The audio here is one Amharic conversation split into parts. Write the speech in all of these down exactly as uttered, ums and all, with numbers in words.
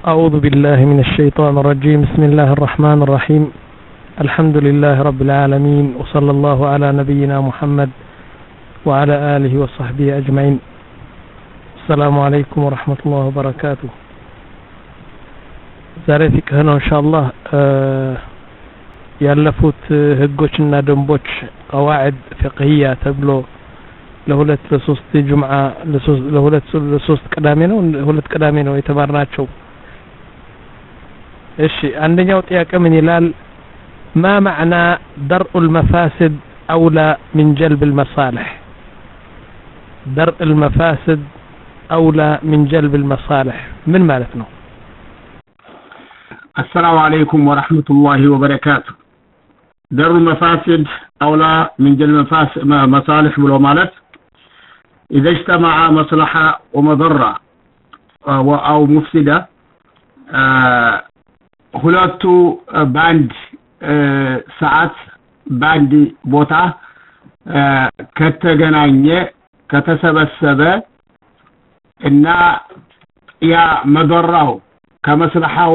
أعوذ بالله من الشيطان الرجيم. بسم الله الرحمن الرحيم. الحمد لله رب العالمين، وصلى الله على نبينا محمد وعلى آله وصحبه أجمعين. السلام عليكم ورحمة الله وبركاته. ዛሬ ፊቅህ ነው ኢንሻአላህ። ያለፉት ህጎችና ደንቦች ቀዋዕድ ፍቅህያ ተብሎ ለሁለት ለሶስት ጁምዓ ለሶስት ለሁለት ለሶስት ቅዳሜ ነው ሁለት ቅዳሜ ነው የተማርናቸው። እሺ አንደኛው ጥያቄ ምን ይላል? ما معنى درء المفاسد أولى من جلب المصالح؟ درء المفاسد أولى من جلب المصالح من مالتنا؟ السلام عليكم ورحمة الله وبركاته. درء المفاسد أولى من جلب المصالح بلو مالت إذا اجتمع مصلحة ومضرة أو مفسدة ሁለቱ ባንድ ሰዓት ባንድ ቦታ ከተገናኘ ከተሰበሰበ እና ያ መضራው ከመስለሐው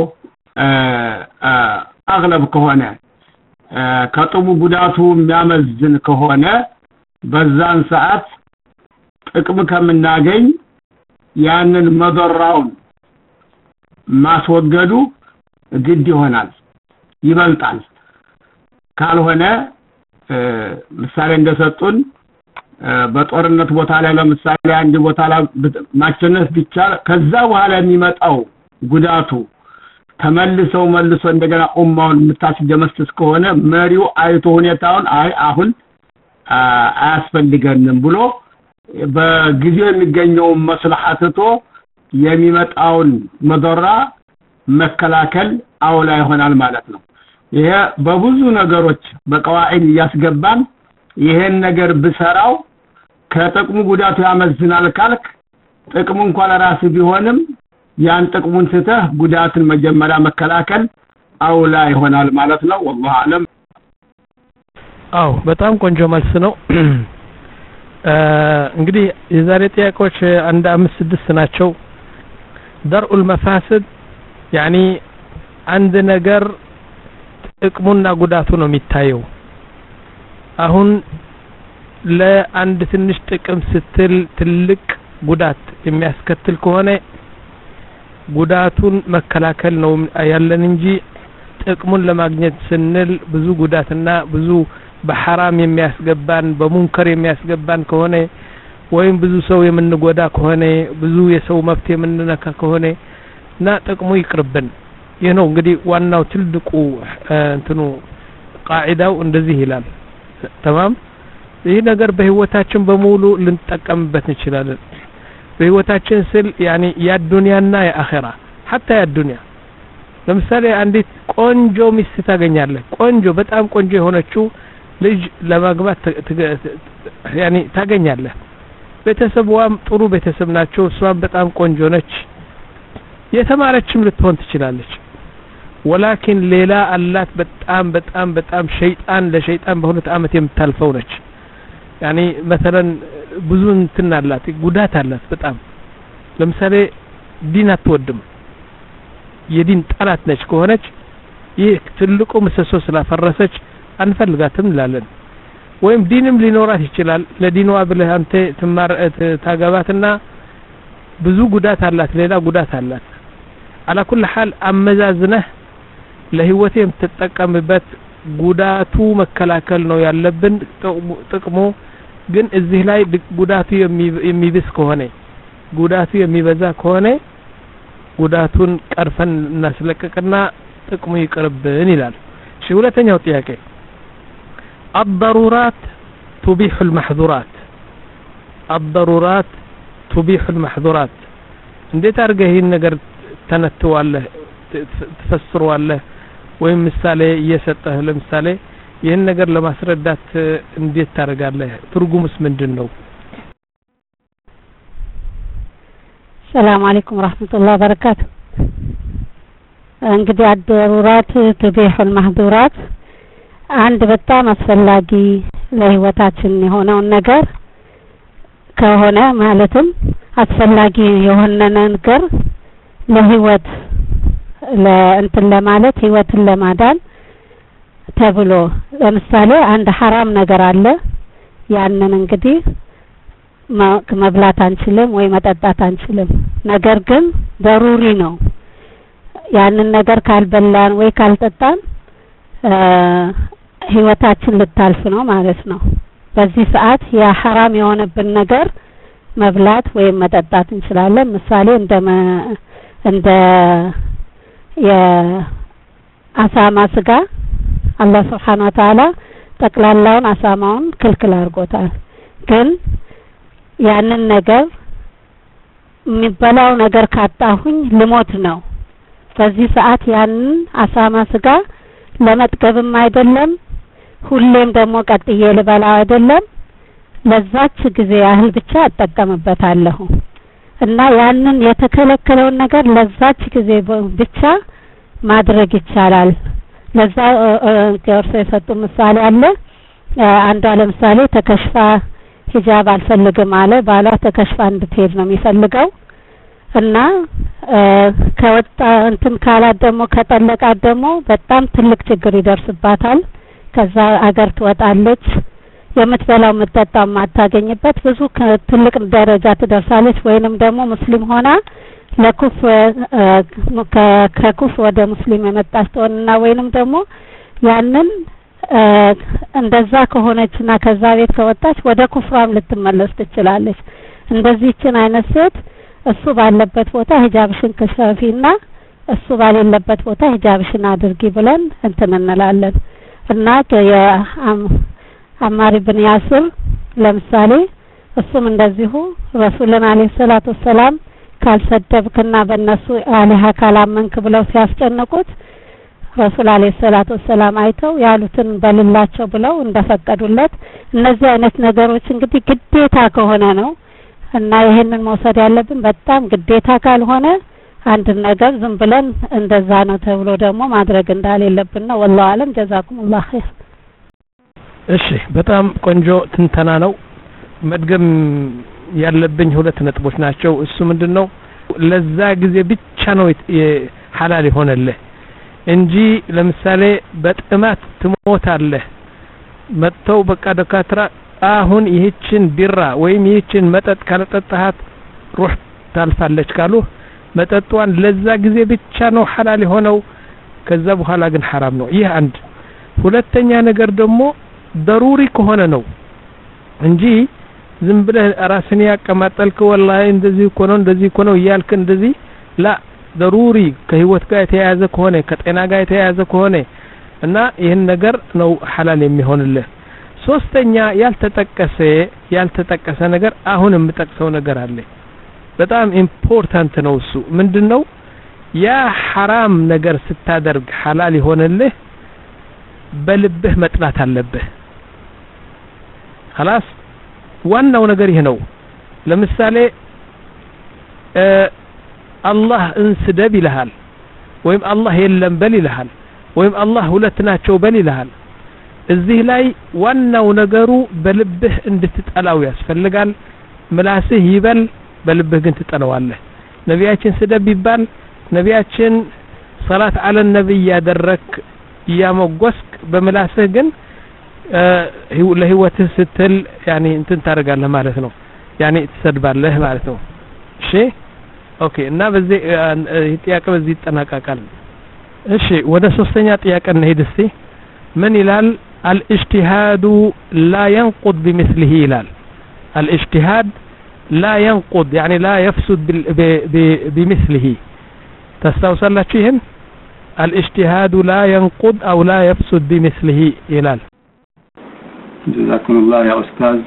አግለብ ከሆነ ከጥሙ ጉዳቱ የሚያመዝን ከሆነ በዛን ሰዓት ጥቅም ከምናገኝ ያንን መضራውን ማስወገዱ ግድ ይሆናል ይበልጣል። ካልሆነ ምሳሌ እንደሰጡን በጦርነት ቦታ ላይ ለምሳሌ አንድ ቦታ ላይ ማቸነፍ ቢቻል ከዛ በኋላ የሚመጣው ጉዳቱ ተመልሰው መልሶ እንደገና ኡማውን ምታስደመስስ ከሆነ መሪው አይቶ ሁኔታውን አይ አሁን አያስፈልገንም ብሎ በጊዜው የሚገኘው መስለሐትቶ የሚመጣውን መضራ መከላከል አውላ ይሆናል ማለት ነው። ይሄ በብዙ ነገሮች በቀዋዒድ ያስገባን ይሄን ነገር ብሰራው ከጥቅሙ ጉዳቱ ያመዝናል ካልክ ጥቅሙ እንኳን ለራስ ቢሆንም ያን ጥቅሙን ትተህ ጉዳትን መጀመሪያ መከላከል አውላ ይሆናል ማለት ነው። والله اعلم። አው በጣም ቆንጆ መልስ ነው። እንግዲህ የዛሬ ጥያቄዎች አንድ አምስት ስድስት ናቸው። درء المفاسد يعني አንድ ነገር ጥቅሙና ጉዳቱ ነው የሚታየው። አሁን ለአንድ ትንሽ ጥቅም ስትል ትልቅ ጉዳት የሚያስከትል ከሆነ ጉዳቱን መከላከል ነው ያለን እንጂ ጥቅሙን ለማግኘት ስንል ብዙ ጉዳትና ብዙ በሐራም የሚያስገባን በሙንከር የሚያስገባን ከሆነ ወይም ብዙ ሰው የምንጎዳ ከሆነ ብዙ የሰው መብት የምንነካ ከሆነ እና ጥቅሙ ይቅርብን። ይሄ ነው እንግዲህ ዋናው ትልቁ እንትኑ ቃዒዳው እንደዚህ ይላል። ተማም ይሄ ነገር በህይወታችን በሙሉ ልንጠቀምበት እንችላለን። በህይወታችን ስል ያኒ ያዱንያና ያአኺራ hatta ያዱንያ ለምሳሌ አንዲት ቆንጆ ሚስት ታገኛለህ። ቆንጆ በጣም ቆንጆ የሆነችው ልጅ ለማግባት ያኒ ታገኛለህ። ቤተሰቧም ጥሩ ቤተሰብ ናቸው። እሷም በጣም ቆንጆ ነች። የተማረችም ልትሆን ትችላለች። ወላኪን ሌላ አላት በጣም በጣም በጣም ሸይጣን ለሸይጣን በሁለት አመት የምታልፈው ነች። ያኒ مثلا ብዙ እንትን አላት ጉዳት አላት በጣም። ለምሳሌ ዲን አትወድም የዲን ጠላት ነች ከሆነች ይህ ትልቁ ምሰሶ ስላፈረሰች አንፈልጋትም እንላለን። ወይም ዲንም ሊኖራት ይችላል ለዲኗ ብለህ አንተ ትማር ታገባትና ብዙ ጉዳት አላት ሌላ ጉዳት አላት። على كل حال አመዛዝነህ ለህይወቴ የምትጠቀምበት ጉዳቱ መከላከል ነው ያለብን። ጥቅሙ ግን እዚህ ላይ ጉዳቱ የሚብስ ከሆነ ጉዳቱ የሚበዛ ከሆነ ጉዳቱን ቀርፈን እናስለቀቅና ጥቅሙ ይቀርብን ይላል። እሺ ሁለተኛው ጥያቄ الضرورات تبيح المحظورات الضرورات تبيح المحظورات እንዴት አድርገህ ይሄን ነገር ተነትዋለህ ተፈስሯለህ ወይም ምሳሌ እየሰጠህ ለምሳሌ ይሄን ነገር ለማስረዳት እንዴት ታደርጋለህ? ትርጉሙስ ምንድነው? ሰላም አለይኩም ወራህመቱላሂ ወበረካቱ። እንግዲህ الضرورات تبيح المحظورات አንድ በጣም አስፈላጊ ለህይወታችን የሆነው ነገር ከሆነ ማለትም አስፈላጊ የሆነ ነገር ለህይወት ለእንትን ለማለት ህይወትን ለማዳን ተብሎ ለምሳሌ አንድ حرام ነገር አለ ያንን እንግዲህ መብላት አንችልም ወይ መጠጣት አንችልም ነገር ግን ضروري ነው ያንን ነገር ካልበላን ወይ ካልጠጣን ህይወታችን ልታልፍ ነው ማለት ነው በዚህ ሰዓት ያ حرام የሆነብን ነገር መብላት ወይ መጠጣት እንችላለን ምሳሌ እንደ እንደ የአሳማ ስጋ አላህ Subhanahu Wa Ta'ala ጠቅላላውን አሳማውን ክልክል አድርጎታል ግን ያንን ነገር የሚበላው ነገር ካጣሁኝ ልሞት ነው በዚህ ሰዓት ያንን አሳማ ስጋ ለመጥቀብም አይደለም ሁሌም ደግሞ ቀጥዬ ልበላው አይደለም ለዛች ጊዜ ያህል ብቻ አጠቀምበታለሁ እና ያንን የተከለከለውን ነገር ለዛች ጊዜ ብቻ ማድረግ ይቻላል ለዛ ከርሰ የሰጡ ምሳሌ አለ አንዷ ለምሳሌ ተከሽፋ ሂጃብ አልፈልግም አለ ባሏ ተከሽፋ እንድትሄድ ነው የሚፈልገው እና ከወጣ እንትን ካላት ደግሞ ከጠለቃት ደግሞ በጣም ትልቅ ችግር ይደርስባታል ከዛ አገር ትወጣለች የምትበላው የምትጠጣው ማታገኝበት ብዙ ትልቅ ደረጃ ትደርሳለች ወይንም ደግሞ ሙስሊም ሆና ለኩፍ ከኩፍ ወደ ሙስሊም የመጣች ተወንና ወይንም ደግሞ ያንን እንደዛ ከሆነችና ከዛ ቤት ከወጣች ወደ ኩፍራም ልትመለስ ትችላለች እንደዚህችን አይነት ሴት እሱ ባለበት ቦታ ሂጃብሽን ከሸፊና እሱ ባለበት ቦታ ሂጃብሽን አድርጊ ብለን እንትን እንላለን እና አማር ኢብኑ ያስር ለምሳሌ እሱም እንደዚሁ ረሱላን አለይሂ ሰላቱ ሰላም ካልሰደብክና በእነሱ አለህ ካላመንክ ብለው ሲያስጨንቁት ረሱል አለይሂ ሰላቱ ሰላም አይተው ያሉትን በልላቸው ብለው እንደፈቀዱለት እነዚህ አይነት ነገሮች እንግዲህ ግዴታ ከሆነ ነው እና ይሄንን መውሰድ ያለብን በጣም ግዴታ ካልሆነ አንድ ነገር ዝም ብለን እንደዛ ነው ተብሎ ደግሞ ማድረግ እንዳሌለብን ነው والله አለም ጀዛኩሙላህ ኸይር እሺ በጣም ቆንጆ ትንተና ነው መድገም ያለብኝ ሁለት ነጥቦች ናቸው እሱ ምንድነው ለዛ ጊዜ ብቻ ነው ሐላል ይሆነልህ እንጂ ለምሳሌ በጥማት ትሞታለህ መጥተው በቃ ደካትራ አሁን ይህችን ቢራ ወይም ይህችን መጠጥ ካልጠጣሃት ሩህ ታልፋለች ካሉ መጠጧን ለዛ ጊዜ ብቻ ነው ሐላል የሆነው ከዛ በኋላ ግን حرام ነው ይህ አንድ ሁለተኛ ነገር ደግሞ ضروري ከሆነ ነው እንጂ ዝም ብለህ ራስን ያቀማጠልክ والله እንደዚህ እኮ ነው እንደዚህ እኮ ነው ይያልክ እንደዚህ ላ ضروري ከህይወት ጋር የተያያዘ ከሆነ ከጤና ጋር የተያያዘ ከሆነ እና ይሄን ነገር ነው ሐላል የሚሆንልህ ሶስተኛ ያልተጠቀሰ ያልተጠቀሰ ነገር አሁን የምጠቅሰው ነገር አለ በጣም ኢምፖርታንት ነው እሱ ምንድነው ያ حرام ነገር ስታደርግ ሐላል ይሆንልህ በልብህ መጥላት አለብህ خلاص ዋናው ነገር ይሄ ነው ለምሳሌ አላህ እንስደብ ይልሃል ወይም አላህ የለም በል ይልሃል ወይም አላህ ሁለት ናቸው በል ይልሃል እዚህ ላይ ዋናው ነገሩ በልብህ እንድትጠላው ያስፈልጋል ምላስህ ይበል በልብህ ግን ትጠላዋለህ ነቢያችን ስደብ ይባል ነቢያችን ሰላት አለ ነብይ ያደረክ ያመጎስክ በምላስህ ግን ለህይወትህ ስትል ያኒ እንትን ታረጋለህ ማለት ነው ያኒ ትሰድባለህ ማለት ነው እሺ ኦኬ እና በዚህ ጥያቄ በዚህ ይጠናቀቃል እሺ ወደ ሶስተኛ ጥያቄ እንሄድ እስቲ ምን ይላል الاجتهاد لا ينقض بمثله ይላል الاجتهاد لا ينقض يعني لا يفسد بمثله تستوصلاتችሁ ይሄን الاجتهاد لا ينقض او لا يفسد بمثله ይላል جزاكم الله يا استاذ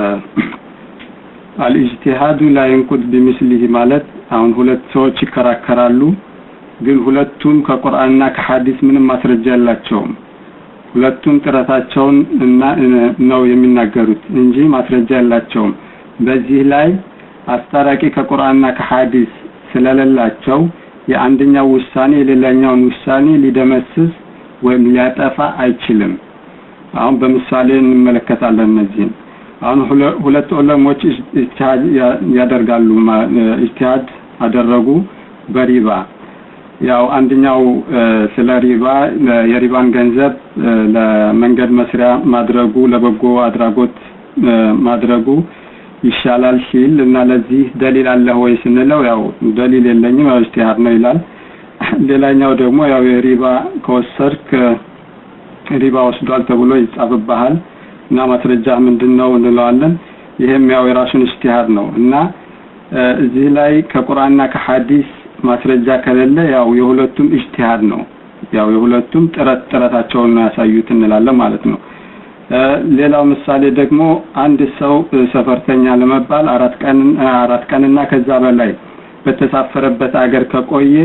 الاجتهاد لا ينقض بمثله ማለት አሁን ሁለት ሰዎች ይከራከራሉ ግን ሁለቱም ከቁርአንና ከሐዲስ ምንም ማስረጃ የላቸውም ሁለቱም ጥረታቸውን እና ነው የሚናገሩት እንጂ ማስረጃ የላቸውም በዚህ ላይ አስታራቂ ከቁርአንና ከሐዲስ ስለሌላቸው የአንደኛው ውሳኔ የሌላኛውን ውሳኔ ሊደመስስ ወይም ሊያጠፋ አይችልም አሁን በምሳሌ እንመለከታለን እነዚህ አሁን ሁለት ዑለሞች ኢጅቲሃድ ያደርጋሉ ኢጅቲሃድ አደረጉ በሪባ ያው አንደኛው ስለ ሪባ የሪባን ገንዘብ ለመንገድ መስሪያ ማድረጉ ለበጎ አድራጎት ማድረጉ ይሻላል ሲል እና ለዚህ ደሊል አለ ወይ ስንለው ያው ደሊል የለኝም ያው ኢስቲሃድ ነው ይላል። ሌላኛው ደግሞ ያው የሪባ ከወሰድክ ሪባ ወስዷል ተብሎ ይጻፍብሃል እና ማስረጃ ምንድነው እንለዋለን። ይሄም ያው የራሱን ኢስቲሃድ ነው እና እዚህ ላይ ከቁርአንና ከሐዲስ ማስረጃ ከሌለ ያው የሁለቱም ኢጅቲሃድ ነው። ያው የሁለቱም ጥረት ጥረታቸውን ነው ያሳዩት እንላለን ማለት ነው። ሌላው ምሳሌ ደግሞ አንድ ሰው ሰፈርተኛ ለመባል አራት ቀን አራት ቀንና ከዛ በላይ በተሳፈረበት አገር ከቆየ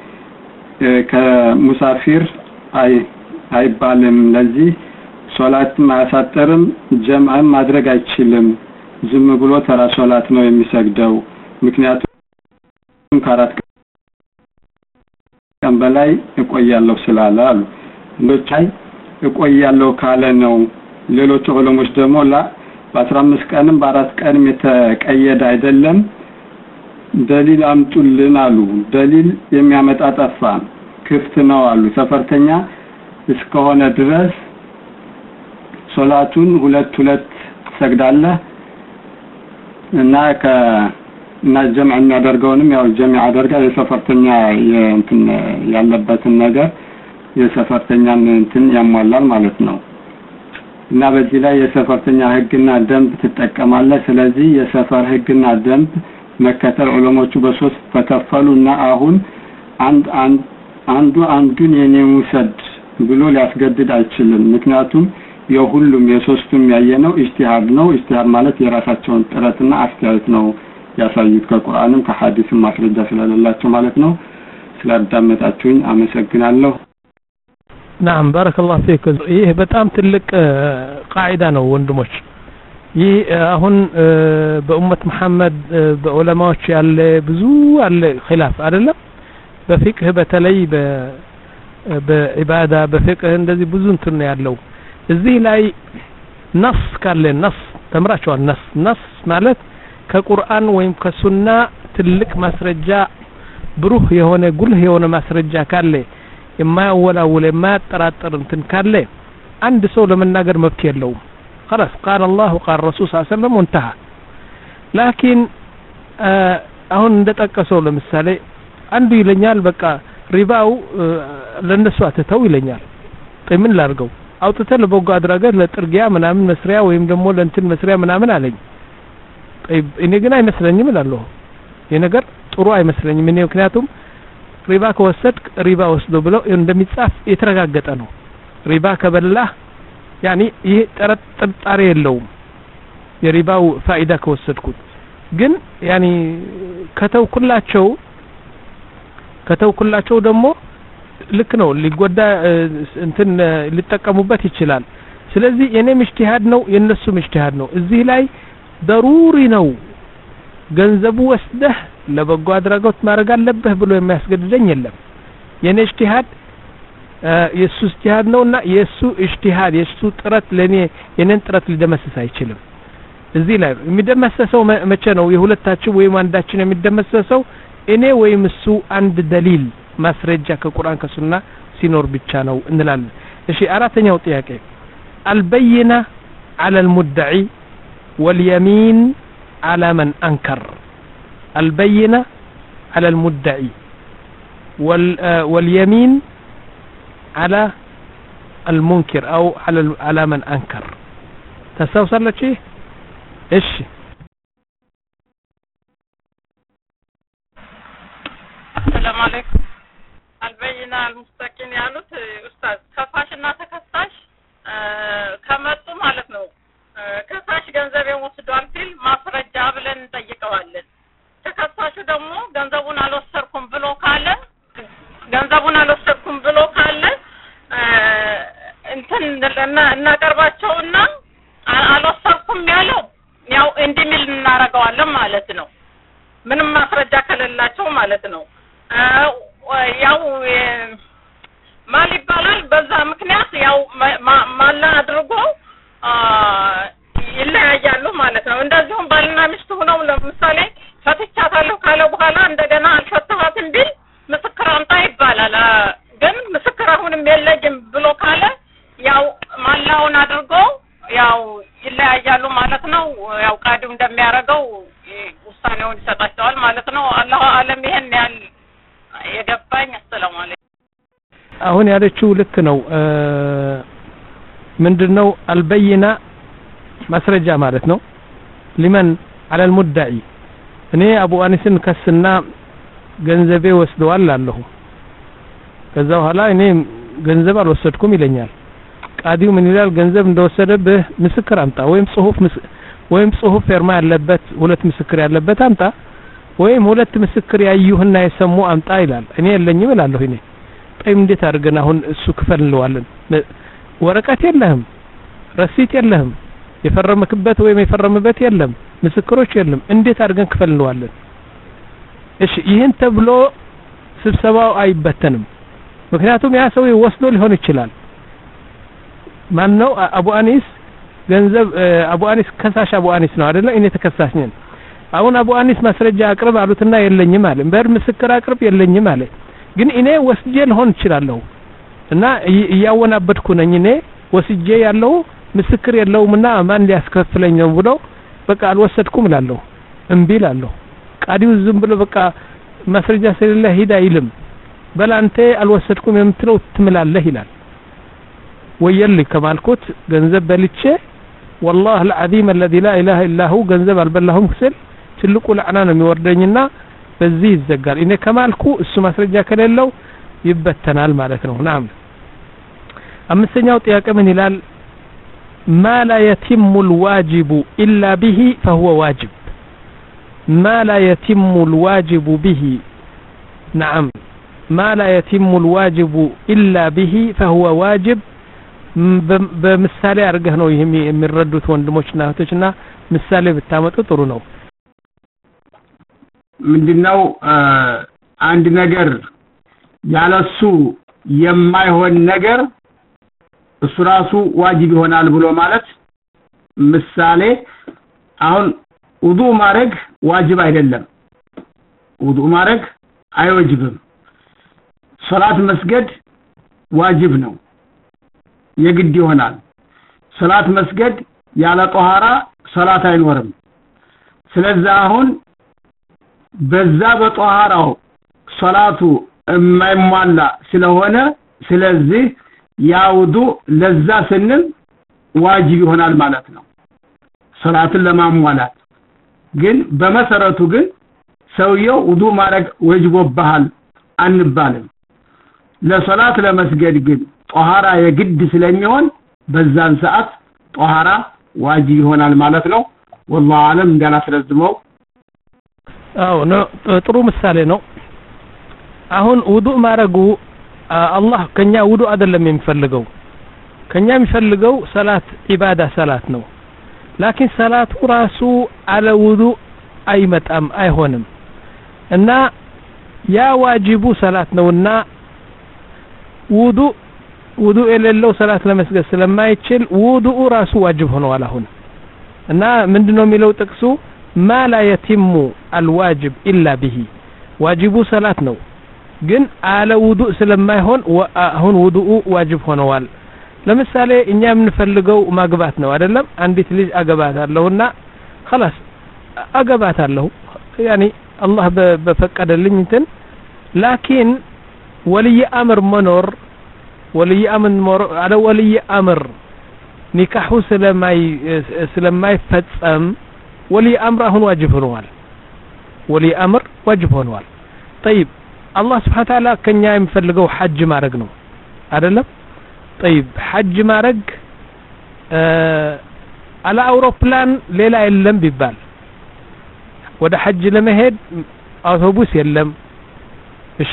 ከሙሳፊር አይ አይባልም። ለዚህ ሶላት ማያሳጠርም ጀምዓን ማድረግ አይችልም። ዝም ብሎ ተራ ሶላት ነው የሚሰግደው። ምክንያቱም ከአራት ቀን በላይ እቆያለሁ ስላለ አሉ። እንደቻይ እቆያለሁ ካለ ነው። ሌሎች ዑለሞች ደግሞ ላ በ15 ቀንም በአራት ቀንም የተቀየደ አይደለም ደሊል አምጡልን አሉ። ደሊል የሚያመጣ ጠፋ ክፍት ነው አሉ። ሰፈርተኛ እስከሆነ ድረስ ሶላቱን ሁለት ሁለት ሰግዳለህ እና ከ እና ጀምዕ የሚያደርገውንም ያው ጀምዕ አደርጋ የሰፈርተኛ እንትን ያለበትን ነገር የሰፈርተኛን እንትን ያሟላል ማለት ነው። እና በዚህ ላይ የሰፈርተኛ ህግና ደንብ ትጠቀማለህ። ስለዚህ የሰፈር ህግና ደንብ መከተል ዑለሞቹ በሶስት ተከፈሉና አሁን አንድ አንድ አንዱ አንዱን የኔ ውሰድ ብሎ ሊያስገድድ አይችልም። ምክንያቱም የሁሉም የሶስቱም ያየነው ኢጅቲሃድ ነው። ኢጅቲሃድ ማለት የራሳቸውን ጥረትና አስተያየት ነው ያሳዩት ከቁርአንም ከሐዲስም ማስረጃ ስለሌላቸው ማለት ነው። ስላዳመጣችሁኝ አመሰግናለሁ። ናም ባረከላሁ ፊክ። ይህ በጣም ትልቅ ቃዒዳ ነው ወንድሞች። ይህ አሁን በኡመት መሐመድ በዑለማዎች ያለ ብዙ አለ ኺላፍ አይደለም። በፊቅህ በተለይ በኢባዳ በፊቅህ እንደዚህ ብዙ እንትን ያለው እዚህ ላይ ነስ ካለ ነስ ተምራቸዋል። ነስ ነስ ማለት ከቁርአን ወይም ከሱና ትልቅ ማስረጃ ብሩህ የሆነ ጉልህ የሆነ ማስረጃ ካለ የማያወላውል የማያጠራጥር እንትን ካለ አንድ ሰው ለመናገር መብት የለውም። خلاص قال الله وقال الرسول صلى الله عليه وسلم وانتهى። لكن አሁን እንደጠቀሰው ለምሳሌ አንዱ ይለኛል በቃ ሪባው ለነሱ አትተው ይለኛል። ምን ላርገው አውጥተህ ለበጎ አድራጎት ለጥርጊያ ምናምን መስሪያ ወይም ደግሞ ለእንትን መስሪያ ምናምን አለኝ። እኔ ግን አይመስለኝም እላለሁ። ይሄ ነገር ጥሩ አይመስለኝም። እኔ ምክንያቱም ሪባ ከወሰድክ ሪባ ወስዶ ብለው እንደሚጻፍ የተረጋገጠ ነው። ሪባ ከበላህ ያኒ ይሄ ጥርጣሬ የለውም የሪባው ፋይዳ ከወሰድኩት። ግን ያኒ ከተውኩላቸው ከተውኩላቸው ደግሞ ልክ ነው ሊጎዳ እንትን ሊጠቀሙበት ይችላል። ስለዚህ የኔም ኢጅቲሃድ ነው የነሱም ኢጅቲሃድ ነው። እዚህ ላይ ضروري ነው ገንዘቡ ወስደህ ለበጎ አድራጎት ማድረግ አለብህ ብሎ የሚያስገድደኝ የለም። የኔ ኢጅቲሃድ የሱ ኢጅቲሃድ ነውና የሱ ኢጅቲሃድ የሱ ጥረት ለኔ የኔን ጥረት ሊደመስስ አይችልም። እዚህ ላይ የሚደመሰሰው መቼ ነው? የሁለታችን ወይም አንዳችን የሚደመሰሰው እኔ ወይም እሱ አንድ ደሊል ማስረጃ ከቁርአን ከሱና ሲኖር ብቻ ነው እንላለን። እሺ አራተኛው ጥያቄ البينة على المدعي واليمين على من أنكر. البينة على المدعي واليمين على المنكر أو على على من أنكر. تستوصل لك شيء؟ إيش؟ السلام عليكم. البينة المستقيم يعني أستاذ كفاشنا تكساش ከመጡ ማለት ነው ከሳሽ ገንዘብ የወሰዷል ሲል ማስረጃ ብለን እንጠይቀዋለን። ተከሳሹ ደግሞ ገንዘቡን አልወሰድኩም ብሎ ካለ ገንዘቡን አልወሰድኩም ብሎ ካለ እንትን እናቀርባቸውና አልወሰድኩም ያለው ያው እንዲሚል እናረጋዋለን ማለት ነው። ምንም ማስረጃ ከሌላቸው ማለት ነው። ያው ማል ይባላል። በዛ ምክንያት ያው ማላ አድርጎ ይለያያሉ ማለት ነው። እንደዚሁም ባልና ሚስት ሆነው ለምሳሌ ፈትቻታለሁ ካለ በኋላ እንደገና አልፈታሃትም ቢል ምስክር አምጣ ይባላል። ግን ምስክር አሁንም የለኝም ብሎ ካለ ያው ማላውን አድርጎ ያው ይለያያሉ ማለት ነው። ያው ቃዲው እንደሚያረጋው ውሳኔውን ይሰጣቸዋል ማለት ነው። አላሁ አለም ይሄን ያል የገባኝ። አሰላሙ አለይኩም። አሁን ያለችው ልክ ነው። ምንድነው አልበይና ማስረጃ ማለት ነው። لمن على المدعي እኔ አቡ አኒስን ከስና ገንዘቤ ወስደዋል አለሁ። ከዛ በኋላ እኔ ገንዘብ አልወሰድኩም ይለኛል። ቃዲው ምን ይላል? ገንዘብ እንደወሰደብህ ምስክር አምጣ፣ ወይም ጽሁፍ ወይም ጽሁፍ ፈርማ ያለበት ሁለት ምስክር ያለበት አምጣ፣ ወይም ሁለት ምስክር ያዩህና የሰሙ አምጣ ይላል። እኔ የለኝም እላለሁ። እኔ ጠይም እንዴት አድርገን አሁን እሱ ክፈል እንለዋለን? ወረቀት የለህም፣ ረሲት የለህም፣ የፈረመክበት ወይም የፈረመበት የለም፣ ምስክሮች የለም፣ እንዴት አድርገን ክፈል እንለዋለን? እሺ ይሄን ተብሎ ስብሰባው አይበተንም። ምክንያቱም ያ ሰው ወስዶ ሊሆን ይችላል። ማን ነው? አቡ አኒስ ገንዘብ አቡ አኒስ ከሳሽ አቡ አኒስ ነው አይደለ? እኔ ተከሳሽ ነኝ። አሁን አቡ አኒስ ማስረጃ አቅርብ አሉትና የለኝም አለ። በር ምስክር አቅርብ የለኝም አለ። ግን እኔ ወስጄ ልሆን ይችላልው እና እያወናበድኩ ነኝ። እኔ ወስጄ ያለው ምስክር የለውምና ማን ሊያስከፍለኝ ነው ብሎ በቃ አልወሰድኩም እላለሁ፣ እምቢ እላለሁ። ቃዲው ዝም ብሎ በቃ ማስረጃ ስለሌለ ሂድ አይልም። በላንተ አልወሰድኩም የምትለው ትምላለህ ይላል። ወየልኝ ከማልኩት ገንዘብ በልቼ والله العظيم الذي لا اله الا هو ገንዘብ አልበላሁም ስል ትልቁ ለዕና ነው የሚወርደኝና በዚህ ይዘጋል። እኔ ከማልኩ እሱ ማስረጃ ከሌለው ይበተናል ማለት ነው። ናም አምስተኛው ጥያቄ ምን ይላል? ما لا يتم الواجب إلا به فهو واجب. ما لا يتم الواجب به. نعم ما لا يتم الواجب إلا به فهو واجب. በምሳሌ አርገህ ነው ይሄ የሚረዱት ወንድሞችና እህቶችና ምሳሌ ብታመጡ ጥሩ ነው። ምንድነው አንድ ነገር ያለሱ የማይሆን ነገር እሱ ራሱ ዋጅብ ይሆናል ብሎ ማለት ምሳሌ አሁን ውዱእ ማድረግ ዋጅብ አይደለም። ውዱእ ማድረግ አይወጅብም። ሶላት መስገድ ዋጅብ ነው፣ የግድ ይሆናል። ሶላት መስገድ ያለ ጧሃራ ሶላት አይኖርም። ስለዚህ አሁን በዛ በጧሃራው ሶላቱ የማይሟላ ስለሆነ ስለዚህ ያውዱ ለዛ ስንል ዋጅብ ይሆናል ማለት ነው ሶላትን ለማሟላት። ግን በመሰረቱ ግን ሰውየው ውዱእ ማድረግ ወጅቦብሃል አንባልም። ለሶላት ለመስገድ ግን ጧሃራ የግድ ስለሚሆን በዛን ሰዓት ጧሃራ ዋጅብ ይሆናል ማለት ነው። والله አለም እንዳላስረዝመው። አው ነው ጥሩ ምሳሌ ነው። አሁን ውዱእ ማድረጉ አላህ ከኛ ውዱእ አይደለም የሚፈልገው። ከኛ የሚፈልገው ሰላት ኢባዳ ሰላት ነው። ላኪን ሰላቱ ራሱ አለ ውዱእ አይመጣም አይሆንም እና ያ ዋጅቡ ሰላት ነውና ውዱእ ውዱእ የሌለው ሰላት ለመስገድ ስለማይችል ውዱእ ራሱ ዋጅብ ሆኗል አሁን። እና ምንድነው የሚለው ጥቅሱ? ما لا يتم الواجب إلا به። ዋጅቡ ሰላት ነው ግን አለ ውዱእ ስለማይሆን አሁን ውዱእ ዋጅብ ሆኗል። ለምሳሌ እኛ የምንፈልገው ማግባት ነው አይደለም? አንዲት ልጅ አገባታለሁና خلاص አገባታለሁ يعني الله በፈቀደልኝ እንትን ላኪን ወልይ አምር መኖር ወልይ አምር አለ ወልይ አምር ኒካሁ ስለማይ ስለማይፈጸም ወልይ አምር አሁን ዋጅብ ሆኗል። ወልይ አምር ዋጅብ ሆኗል። طيب الله سبحانه وتعالى ከኛ የሚፈልገው ሐጅ ማድረግ ነው አይደለም? طيب ሐጅ ማድረግ አለ አውሮፕላን ሌላ የለም ቢባል ወደ ሐጅ ለመሄድ አውቶቡስ የለም። እሺ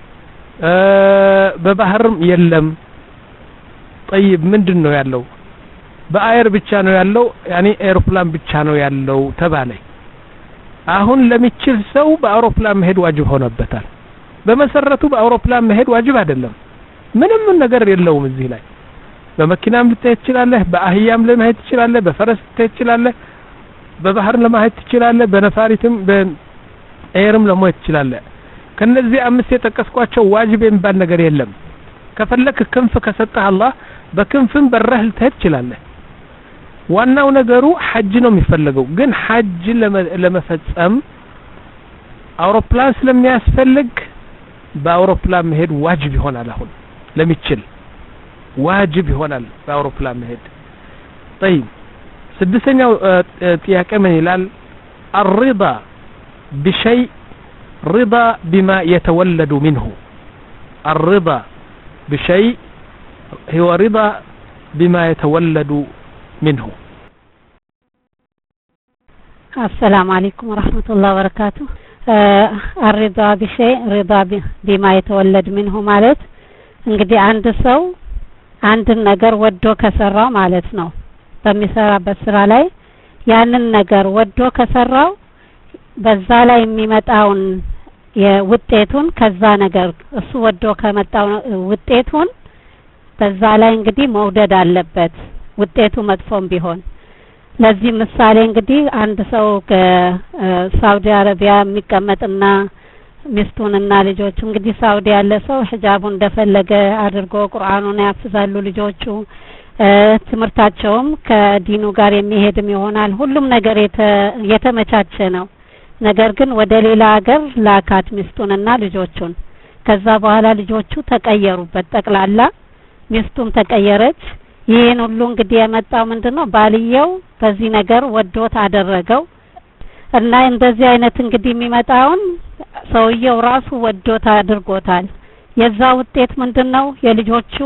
በባህርም የለም። طيب ምንድነው ያለው? በአየር ብቻ ነው ያለው يعني ኤሮፕላን ብቻ ነው ያለው ተባለ። አሁን ለሚችል ሰው በአውሮፕላን መሄድ ዋጅብ ሆኖበታል። በመሰረቱ በአውሮፕላን መሄድ ዋጅብ አይደለም። ምንም ነገር የለውም እዚህ ላይ። በመኪናም ልትሄድ ትችላለህ፣ በአህያም ለመሄድ ትችላለህ፣ በፈረስ ልትሄድ ትችላለህ፣ በባህር ለመሄድ ትችላለህ፣ በነፋሪትም በኤርም ለመሄድ ትችላለህ። ከነዚህ አምስት የጠቀስኳቸው ዋጅብ የሚባል ነገር የለም ከፈለክ ክንፍ ከሰጠህ አላህ በክንፍም በረህ ልትሄድ ትችላለህ ዋናው ነገሩ ሐጅ ነው የሚፈልገው ግን ሐጅ ለመፈጸም አውሮፕላን ስለሚያስፈልግ በአውሮፕላን መሄድ ዋጅብ ይሆናል አሁን ለሚችል ዋጅብ ይሆናል በአውሮፕላን መሄድ طيب ስድስተኛው ጥያቄ ምን ይላል الرضا بشيء رضا بما يتولد منه الرضا بشيء هو رضا بما يتولد منه السلام عليكم ورحمة الله وبركاته آه الرضا بشيء رضا بما يتولد منه ማለት እንግዲህ አንድ ሰው አንድ ነገር ወዶ ከሰራው ማለት ነው በሚሰራበት ስራ ላይ ያንን ነገር ወዶ ከሰራው በዛ ላይ የሚመጣውን የውጤቱን ከዛ ነገር እሱ ወዶ ከመጣው ውጤቱን በዛ ላይ እንግዲህ መውደድ አለበት ውጤቱ መጥፎም ቢሆን ለዚህ ምሳሌ እንግዲህ አንድ ሰው ከሳውዲ አረቢያ የሚቀመጥና ሚስቱንና ልጆቹ እንግዲህ ሳውዲ ያለ ሰው ሂጃቡን እንደፈለገ አድርጎ ቁርአኑን ያፍዛሉ ልጆቹ ትምርታቸውም ከዲኑ ጋር የሚሄድም ይሆናል ሁሉም ነገር የተመቻቸ ነው ነገር ግን ወደ ሌላ ሀገር ላካት ሚስቱንና ልጆቹን ከዛ በኋላ ልጆቹ ተቀየሩበት ጠቅላላ ሚስቱም ተቀየረች ይሄን ሁሉ እንግዲህ የመጣው ምንድነው ባልየው በዚህ ነገር ወዶት አደረገው እና እንደዚህ አይነት እንግዲህ የሚመጣውን ሰውየው ራሱ ወዶት አድርጎታል የዛ ውጤት ምንድነው የልጆቹ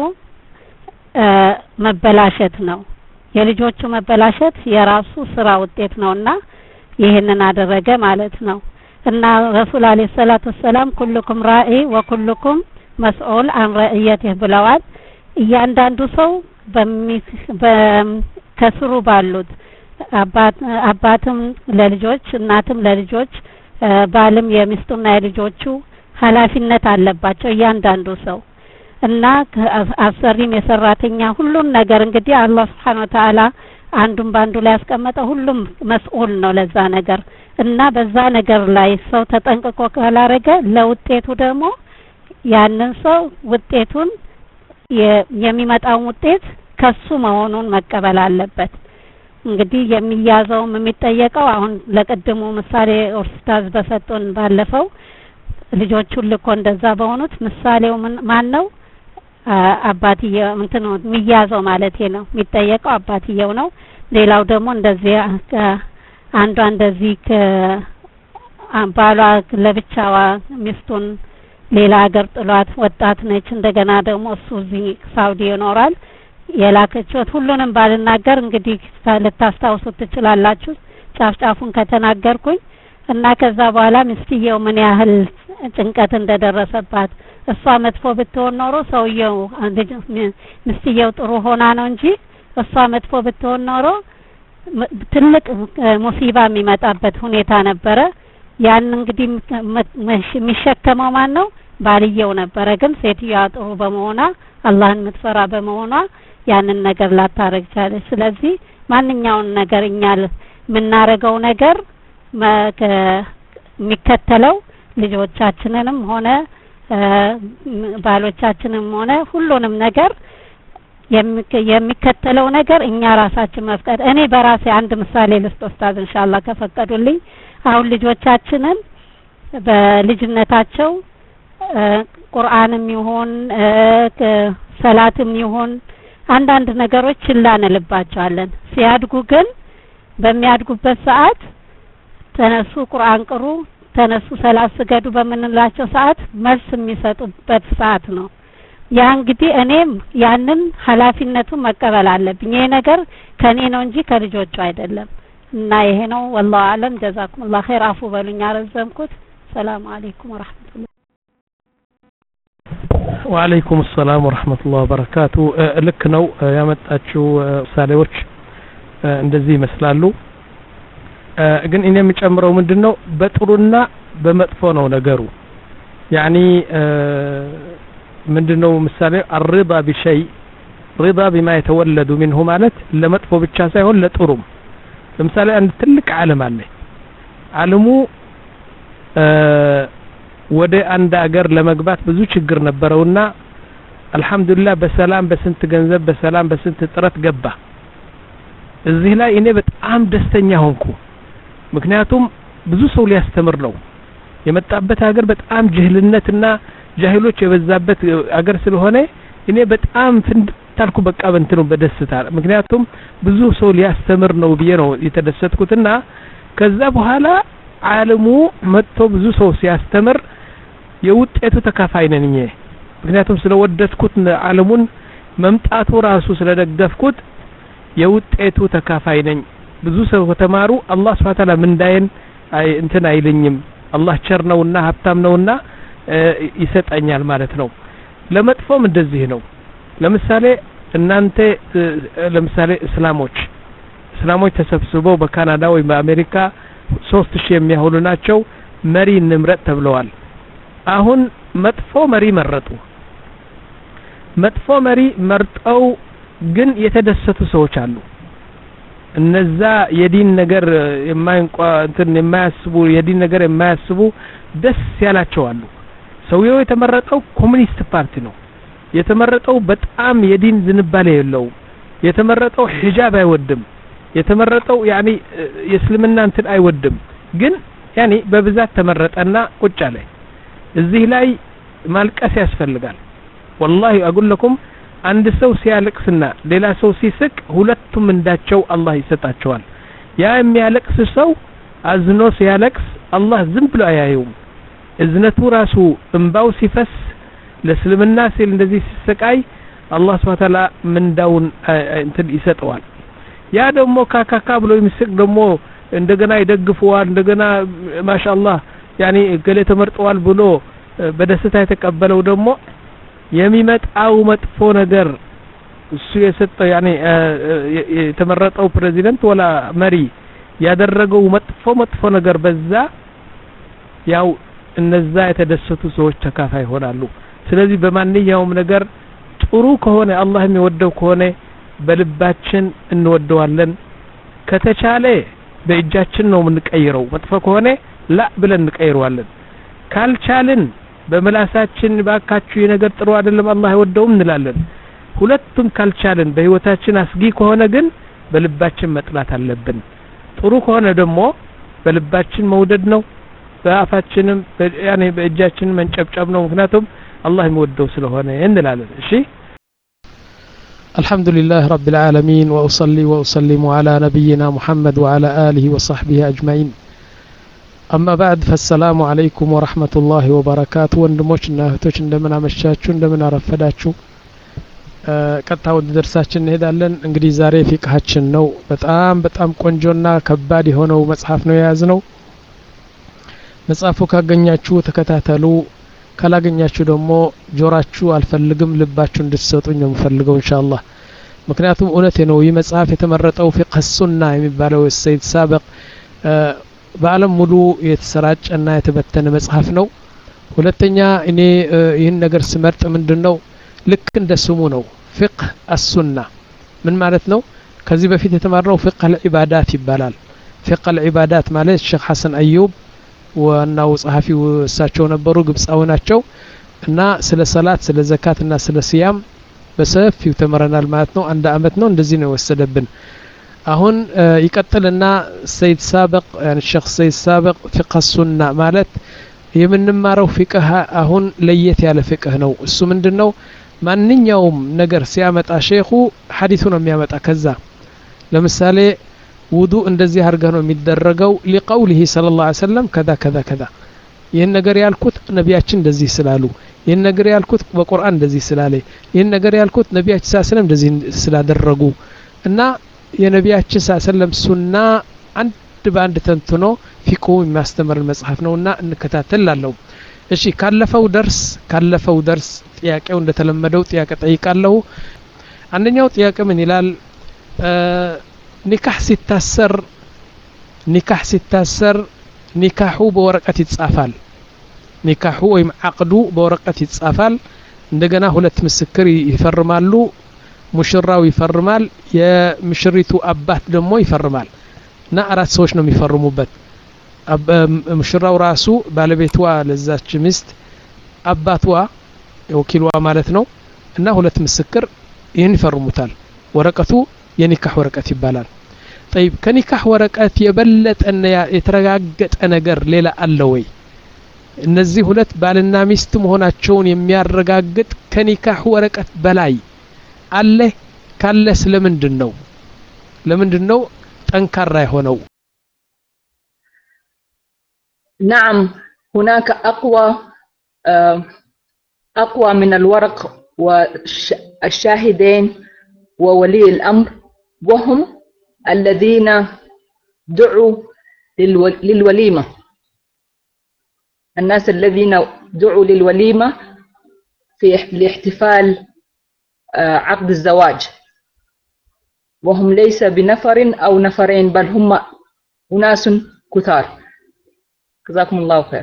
መበላሸት ነው የልጆቹ መበላሸት የራሱ ስራ ውጤት ነውና ይሄንን አደረገ ማለት ነው እና ረሱል አለይሂ ሰላቱ ሰላም ኩልኩም ራኢ ወኩልኩም መስኡል አን ረእየቲህ ብለዋል እያንዳንዱ ሰው ከስሩ ባሉት አባት አባትም ለልጆች እናትም ለልጆች ባልም የሚስቱና የልጆቹ ኃላፊነት አለባቸው እያንዳንዱ ሰው እና አሰሪም የሰራተኛ ሁሉን ነገር እንግዲህ አላህ Subhanahu Wa Ta'ala አንዱን ባንዱ ላይ ያስቀመጠ ሁሉም መስኡል ነው ለዛ ነገር እና በዛ ነገር ላይ ሰው ተጠንቅቆ ካላረገ ለውጤቱ ደግሞ ያንን ሰው ውጤቱን የሚመጣው ውጤት ከሱ መሆኑን መቀበል አለበት እንግዲህ የሚያዘውም የሚጠየቀው አሁን ለቀደሙ ምሳሌ ኡስታዝ በሰጡን ባለፈው ልጆቹ ልኮ እንደዛ በሆኑት ምሳሌው ማን ነው አባትየው እንትን ነው የሚያዘው ማለት ነው የሚጠየቀው አባትየው ነው ሌላው ደግሞ እንደዚህ አንዷ እንደዚህ ባሏ ለብቻዋ ሚስቱን ሌላ ሀገር ጥሏት ወጣት ነች እንደገና ደግሞ እሱ እዚህ ሳውዲ ይኖራል የላከችው ሁሉንም ባልናገር እንግዲህ ልታስታውሱት ትችላላችሁ ጫፍ ጫፉን ከተናገርኩኝ እና ከዛ በኋላ ሚስትየው ምን ያህል ጭንቀት እንደደረሰባት እሷ መጥፎ ብትሆን ኖሮ ሰውየው ሚስትየው ጥሩ ሆና ነው እንጂ እሷ መጥፎ ብትሆን ኖሮ ትልቅ ሙሲባ የሚመጣበት ሁኔታ ነበረ ያን እንግዲህ የሚሸከመው ማን ነው ባልየው ነበረ ግን ሴትየዋ ጥሩ በመሆኗ አላህን ምትፈራ በመሆኗ ያንን ነገር ላታረግ ቻለች ስለዚህ ማንኛውን ነገር እኛ ምናረገው ነገር የሚከተለው ልጆቻችንንም ሆነ ባሎቻችንም ሆነ ሁሉንም ነገር የሚከተለው ነገር እኛ ራሳችን መፍቀድ እኔ በራሴ አንድ ምሳሌ ልስጥ ኡስታዝ ኢንሻአላህ ከፈቀዱልኝ አሁን ልጆቻችንን በልጅነታቸው ቁርአንም ይሁን ሰላትም ይሁን አንዳንድ ነገሮች ላንልባቸዋለን ሲያድጉ ግን በሚያድጉበት ሰዓት ተነሱ ቁርአን ቅሩ ተነሱ ሰላት ስገዱ በመንላቸው ሰዓት መልስ የሚሰጡበት ሰዓት ነው ያ እንግዲህ እኔም ያንን ኃላፊነቱን መቀበል አለብኝ ይሄ ነገር ከኔ ነው እንጂ ከልጆቹ አይደለም እና ይሄ ነው والله اعلم جزاكم الله خير አፉ በሉኝ አረዘምኩት ሰላም አለይኩም ወራህመቱላህ ወአለይኩም ሰላም ወራህመቱላህ ወበረካቱ ልክ ነው ያመጣችው ምሳሌዎች እንደዚህ ይመስላሉ ግን እኔ የምጨምረው ምንድነው በጥሩና በመጥፎ ነው ነገሩ ያኒ ምንድነው ምሳሌ الرضا بشيء رضا بما يتولد منه ማለት ለመጥፎ ብቻ ሳይሆን ለጥሩም ለምሳሌ አንድ ትልቅ ዓለም አለ ዓለሙ ወደ አንድ አገር ለመግባት ብዙ ችግር ነበረውና አልহামዱሊላህ በሰላም በስንት ገንዘብ በሰላም በስንት ጥረት ገባ። እዚህ ላይ እኔ በጣም ደስተኛ ሆንኩ። ምክንያቱም ብዙ ሰው ሊያስተምር ነው የመጣበት ሀገር በጣም ጅህልነትና ጃሂሎች የበዛበት አገር ስለሆነ እኔ በጣም ፍንድታልኩ በቃ በእንትኑ በደስታ ምክንያቱም ብዙ ሰው ሊያስተምር ነው ብዬ ነው የተደሰትኩትና ከዛ በኋላ ዓለሙ መጥቶ ብዙ ሰው ሲያስተምር የውጤቱ ተካፋይ ነኝ። ምክንያቱም ስለወደድኩት ዓለሙን መምጣቱ ራሱ ስለደገፍኩት የውጤቱ ተካፋይ ነኝ። ብዙ ሰው ከተማሩ አላህ Subhanahu Wa Ta'ala ምንዳይን እንትን አይልኝም። አላህ ቸር ነውና ሀብታም ነውና ይሰጠኛል ማለት ነው። ለመጥፎም እንደዚህ ነው። ለምሳሌ እናንተ ለምሳሌ እስላሞች እስላሞች ተሰብስበው በካናዳ ወይ በአሜሪካ ሶስት ሺህ የሚያህሉ ናቸው መሪ እንምረጥ ተብለዋል። አሁን መጥፎ መሪ መረጡ። መጥፎ መሪ መርጠው ግን የተደሰቱ ሰዎች አሉ። እነዛ የዲን ነገር የማይንቋ እንትን የማያስቡ የዲን ነገር የማያስቡ ደስ ያላቸው አሉ። ሰውየው የተመረጠው ኮሙኒስት ፓርቲ ነው። የተመረጠው በጣም የዲን ዝንባሌ የለው። የተመረጠው ሒጃብ አይወድም። የተመረጠው ያኒ የእስልምና እንትን አይወድም። ግን ያኒ በብዛት ተመረጠና ቁጭ አለ። እዚህ ላይ ማልቀስ ያስፈልጋል። والله اقول لكم አንድ ሰው ሲያለቅስና ሌላ ሰው ሲስቅ ሁለቱም እንዳቸው አላህ ይሰጣቸዋል። ያ የሚያለቅስ ሰው አዝኖ ሲያለቅስ አላህ ዝም ብሎ አያየውም። እዝነቱ ራሱ እንባው ሲፈስ ለእስልምና ሲል እንደዚህ ሲሰቃይ አላህ Subhanahu Wa Ta'ala ምንዳውን እንትን ይሰጠዋል። ያ ደግሞ ካካካ ብሎ የሚስቅ ደግሞ እንደገና ይደግፈዋል። እንደገና ማሻአላህ ያኒ ገሌ ተመርጠዋል ብሎ በደስታ የተቀበለው ደግሞ የሚመጣው መጥፎ ነገር እሱ የሰጠው ያኒ የተመረጠው ፕሬዚዳንት ወላ መሪ ያደረገው መጥፎ መጥፎ ነገር በዛ ያው እነዛ የተደሰቱ ሰዎች ተካፋይ ሆናሉ። ስለዚህ በማንኛውም ነገር ጥሩ ከሆነ አላህ የሚወደው ከሆነ በልባችን እንወደዋለን። ከተቻለ በእጃችን ነው የምንቀይረው። መጥፎ ከሆነ ላ ብለን እንቀይረዋለን። ካልቻልን በመላሳችን ባካችሁ የነገር ጥሩ አይደለም አላህ አይወደውም እንላለን። ሁለቱም ካልቻልን በህይወታችን አስጊ ከሆነ ግን በልባችን መጥላት አለብን። ጥሩ ከሆነ ደግሞ በልባችን መውደድ ነው። በአፋችንም ያኔ በእጃችን መንጨብጨብ ነው። ምክንያቱም አላህ የሚወደው ስለሆነ እንላለን። እሺ الحمد لله رب العالمين وأصلي وأسلم على نبينا محمد وعلى آله وصحبه أجمعين. أما بعد فالسلام عليكم ورحمة الله وبركاته. وندموشنا هتوش እንደምን አመሻችሁ እንደምን አረፈዳችሁ። ቀጥታ ወደ ደርሳችን እንሄዳለን። እንግዲህ ዛሬ ፊቅሃችን ነው። በጣም በጣም ቆንጆና ከባድ የሆነው መጽሐፍ ነው የያዝነው። መጽሐፉ ካገኛችሁ ተከታተሉ። ካላገኛችሁ ደግሞ ጆራችሁ አልፈልግም ልባችሁ እንድትሰጡኝ ነው የምፈልገው ኢንሻአላህ። ምክንያቱም እውነቴ ነው ይህ መጽሐፍ የተመረጠው ፊቅህ ሱና የሚባለው ሰይድ ሳበቅ በዓለም ሙሉ የተሰራጨና የተበተነ መጽሐፍ ነው። ሁለተኛ እኔ ይህን ነገር ስመርጥ ምንድነው ልክ እንደ ስሙ ነው ፊቅህ አሱና ምን ማለት ነው? ከዚህ በፊት የተማርነው ፊቅህ አልዒባዳት ይባላል። ፊቅህ አልዒባዳት ማለት ሼክ ሐሰን አዩብ ዋናው ጸሐፊው እሳቸው ነበሩ፣ ግብጻው ናቸው እና ስለ ሰላት ስለ ዘካትና ስለ ሲያም በሰፊው ተመረናል ማለት ነው። አንድ አመት ነው እንደዚህ ነው ወሰደብን። አሁን ይቀጥልና ሰይድ ሳበቅ يعني ሼክ ሰይድ ሳበቅ ፊቅህ ሱና ማለት የምንማረው ፊቅህ አሁን ለየት ያለ ፊቅህ ነው። እሱ ምንድነው ማንኛውም ነገር ሲያመጣ ሼኹ ሐዲሱ ነው የሚያመጣ። ከዛ ለምሳሌ ውዱእ እንደዚህ አድርገህ ነው የሚደረገው لقوله صلى الله عليه وسلم كذا كذا كذا ይሄን ነገር ያልኩት ነቢያችን እንደዚህ ስላሉ፣ ይሄን ነገር ያልኩት በቁርአን እንደዚህ ስላለ፣ ይሄን ነገር ያልኩት ነቢያችን ሰለላሁ ዐለይሂ ወሰለም እንደዚህ ስላደረጉ እና የነቢያችን ሰለላሁ ዐለይሂ ወሰለም ሱና አንድ ባንድ ተንትኖ ፊቅሁ የሚያስተምር መጽሐፍ ነውና እንከታተላለን። እሺ ካለፈው ደርስ ካለፈው ደርስ ጥያቄው እንደተለመደው ጥያቄ ጠይቃለሁ። አንደኛው ጥያቄ ምን ይላል? ኒካህ ሲታሰር ኒካህ ሲታሰር ኒካሁ በወረቀት ይጻፋል። ኒካሁ ወይም አቅዱ በወረቀት ይጻፋል። እንደገና ሁለት ምስክር ይፈርማሉ። ሙሽራው ይፈርማል፣ የምሽሪቱ አባት ደግሞ ይፈርማል እና አራት ሰዎች ነው የሚፈርሙበት። ሙሽራው ራሱ ባለቤቷ ለዛች ሚስት አባቷ ወኪልዋ ማለት ነው እና ሁለት ምስክር ይህን ይፈርሙታል ወረቀቱ የኒካህ ወረቀት ይባላል طيب ከኒካህ ወረቀት የበለጠና የተረጋገጠ ነገር ሌላ አለ ወይ እነዚህ ሁለት ባልና ሚስት መሆናቸውን የሚያረጋግጥ ከኒካህ ወረቀት በላይ አለ ካለ ስለምንድን ነው ለምንድን ነው ጠንካራ የሆነው نعم هناك أقوى أقوى من الورق والشاهدين وولي الأمر وهم الذين دعوا للوليمة الناس الذين دعوا للوليمة في لاحتفال عقد الزواج وهم ليس بنفر أو نفرين بل هم أناس كثار جزاكم الله خير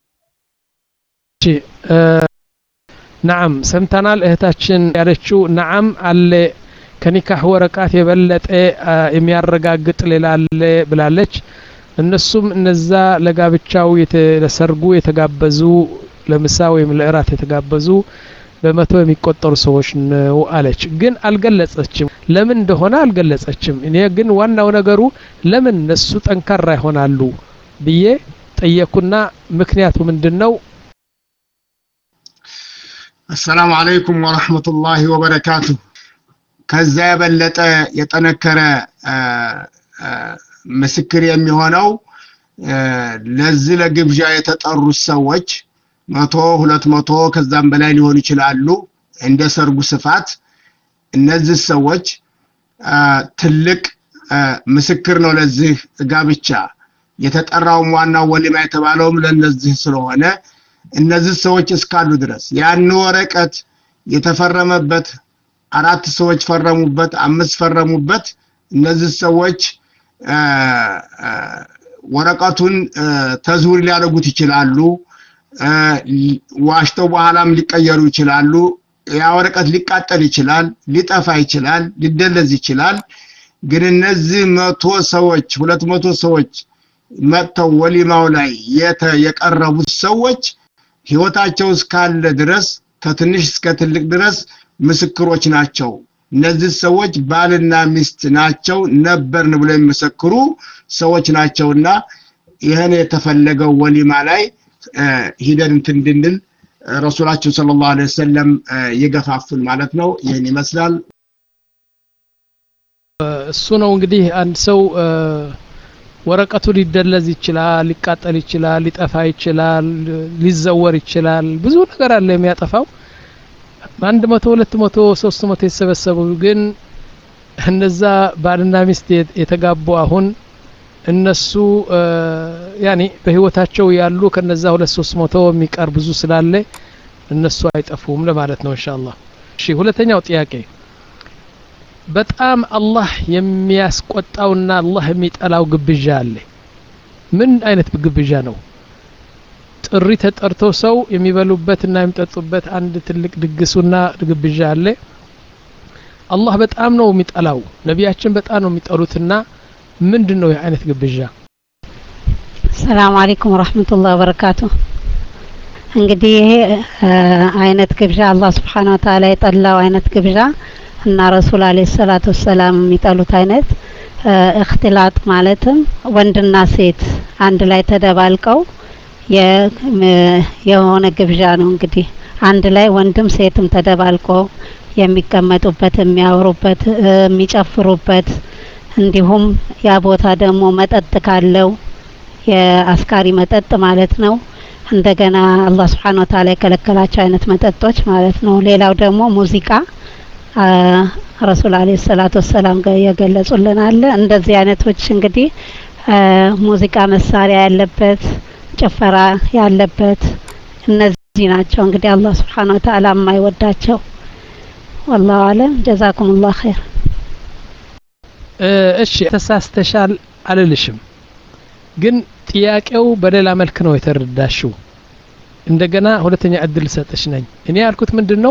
نعم سمتنال እህታችን ያለችው نعم አለ ከኒካህ ወረቀት የበለጠ የሚያረጋግጥ ሌላ አለ ብላለች እነሱም እነዛ ለጋብቻው ለሰርጉ የተጋበዙ ለምሳ ወይም ለእራት የተጋበዙ በመቶ የሚቆጠሩ ሰዎች ነው አለች ግን አልገለጸችም ለምን እንደሆነ አልገለጸችም እኔ ግን ዋናው ነገሩ ለምን እነሱ ጠንካራ ይሆናሉ ብዬ ጠየቁና ምክንያቱ ምንድነው السلام عليكم ورحمة الله وبركاته ከዛ የበለጠ የጠነከረ ምስክር የሚሆነው ለዚህ ለግብዣ የተጠሩ ሰዎች መቶ ሁለት መቶ ከዛም በላይ ሊሆኑ ይችላሉ እንደ ሰርጉ ስፋት እነዚህ ሰዎች ትልቅ ምስክር ነው ለዚህ ጋብቻ የተጠራው ዋናው ወሊማ የተባለውም ለነዚህ ስለሆነ እነዚህ ሰዎች እስካሉ ድረስ ያን ወረቀት የተፈረመበት አራት ሰዎች ፈረሙበት አምስት ፈረሙበት እነዚህ ሰዎች ወረቀቱን ተዝውር ሊያደርጉት ይችላሉ ዋሽተው በኋላም ሊቀየሩ ይችላሉ ያ ወረቀት ሊቃጠል ይችላል ሊጠፋ ይችላል ሊደለዝ ይችላል ግን እነዚህ መቶ ሰዎች ሁለት መቶ ሰዎች መተው ወሊማው ላይ የቀረቡት ሰዎች ህይወታቸው እስካለ ድረስ ከትንሽ እስከ ትልቅ ድረስ ምስክሮች ናቸው እነዚህ ሰዎች ባልና ሚስት ናቸው ነበርን ብለው የሚመሰክሩ ሰዎች ናቸውና ይሄን የተፈለገው ወሊማ ላይ ሂደን እንድንል ረሱላችን ሰለላሁ ዐለይሂ ወሰለም ይገፋፉን ማለት ነው ይሄን ይመስላል እሱ ነው እንግዲህ አንድ ሰው ወረቀቱ ሊደለዝ ይችላል ሊቃጠል ይችላል ሊጠፋ ይችላል ሊዘወር ይችላል ብዙ ነገር አለ የሚያጠፋው አንድ መቶ ሁለት መቶ ሶስት መቶ የተሰበሰቡ ግን እነዛ ባልና ሚስት የተጋቡ አሁን እነሱ ያኒ በህይወታቸው ያሉ ከነዛ ሁለት ሶስት መቶ የሚቀር ብዙ ስላለ እነሱ አይጠፉም ለማለት ነው ኢንሻአላህ እሺ ሁለተኛው ጥያቄ በጣም አላህ የሚያስቆጣውና አላህ የሚጠላው ግብዣ አለ ምን አይነት ግብዣ ነው ጥሪ ተጠርቶ ሰው የሚበሉበትና የሚጠጡበት አንድ ትልቅ ድግሱና ግብዣ አለ አላህ በጣም ነው የሚጠላው ነቢያችን በጣም ነው የሚጠሉትና ምንድነው ይሄ አይነት ግብዣ ሰላም አለይኩም ወራህመቱላሂ ወበረካቱ እንግዲህ ይሄ አይነት ግብዣ አላህ Subhanahu Wa Ta'ala የጠላው አይነት ግብዣ እና ረሱል አለይሂ ሰላቱ ወሰለም የሚጠሉት አይነት እክትላጥ ማለትም ወንድና ሴት አንድ ላይ ተደባልቀው የሆነ ግብዣ ነው እንግዲህ አንድ ላይ ወንድም ሴትም ተደባልቆ የሚቀመጡበት የሚያወሩበት የሚጨፍሩበት እንዲሁም ያ ቦታ ደግሞ መጠጥ ካለው የአስካሪ መጠጥ ማለት ነው እንደገና አላህ Subhanahu Wa Ta'ala የከለከላቸው አይነት መጠጦች ማለት ነው ሌላው ደግሞ ሙዚቃ ረሱል አለይሂ ሰላቱ ወሰለም የገለጹልን አለ እንደዚህ አይነቶች እንግዲህ ሙዚቃ መሳሪያ ያለበት ጭፈራ ያለበት እነዚህ ናቸው እንግዲህ አላህ Subhanahu Wa Ta'ala የማይወዳቸው والله اعلم جزاكم الله خير እሺ ተሳስተሻል አልልሽም ግን ጥያቄው በሌላ መልክ ነው የተረዳሽው እንደገና ሁለተኛ እድል ሰጥሽ ነኝ እኔ ያልኩት ምንድነው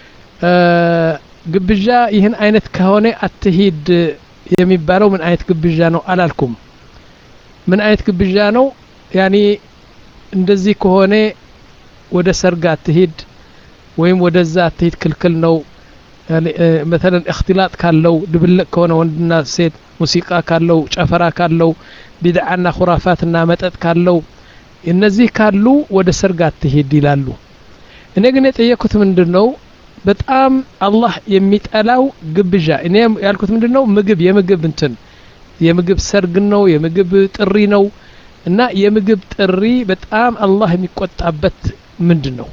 ግብዣ ይህን አይነት ከሆነ አትሂድ የሚባለው ምን አይነት ግብዣ ነው አላልኩም ምን አይነት ግብዣ ነው ያኒ እንደዚህ ከሆነ ወደ ሰርግ አትሂድ ወይም ወደዛ አትሂድ ክልክል ነው يعني مثلا اختلاط ካለው ድብልቅ ከሆነ ወንድና ሴት ሙዚቃ ካለው ጨፈራ ካለው ቢድዓና ኹራፋትና መጠጥ ካለው እነዚህ ካሉ ወደ ሰርግ አትሂድ ይላሉ እኔ ግን የጠየኩት ምንድነው በጣም አላህ የሚጠላው ግብዣ እኔ ያልኩት ምንድነው ምግብ የምግብ እንትን የምግብ ሰርግ ነው የምግብ ጥሪ ነው እና የምግብ ጥሪ በጣም አላህ የሚቆጣበት ምንድነው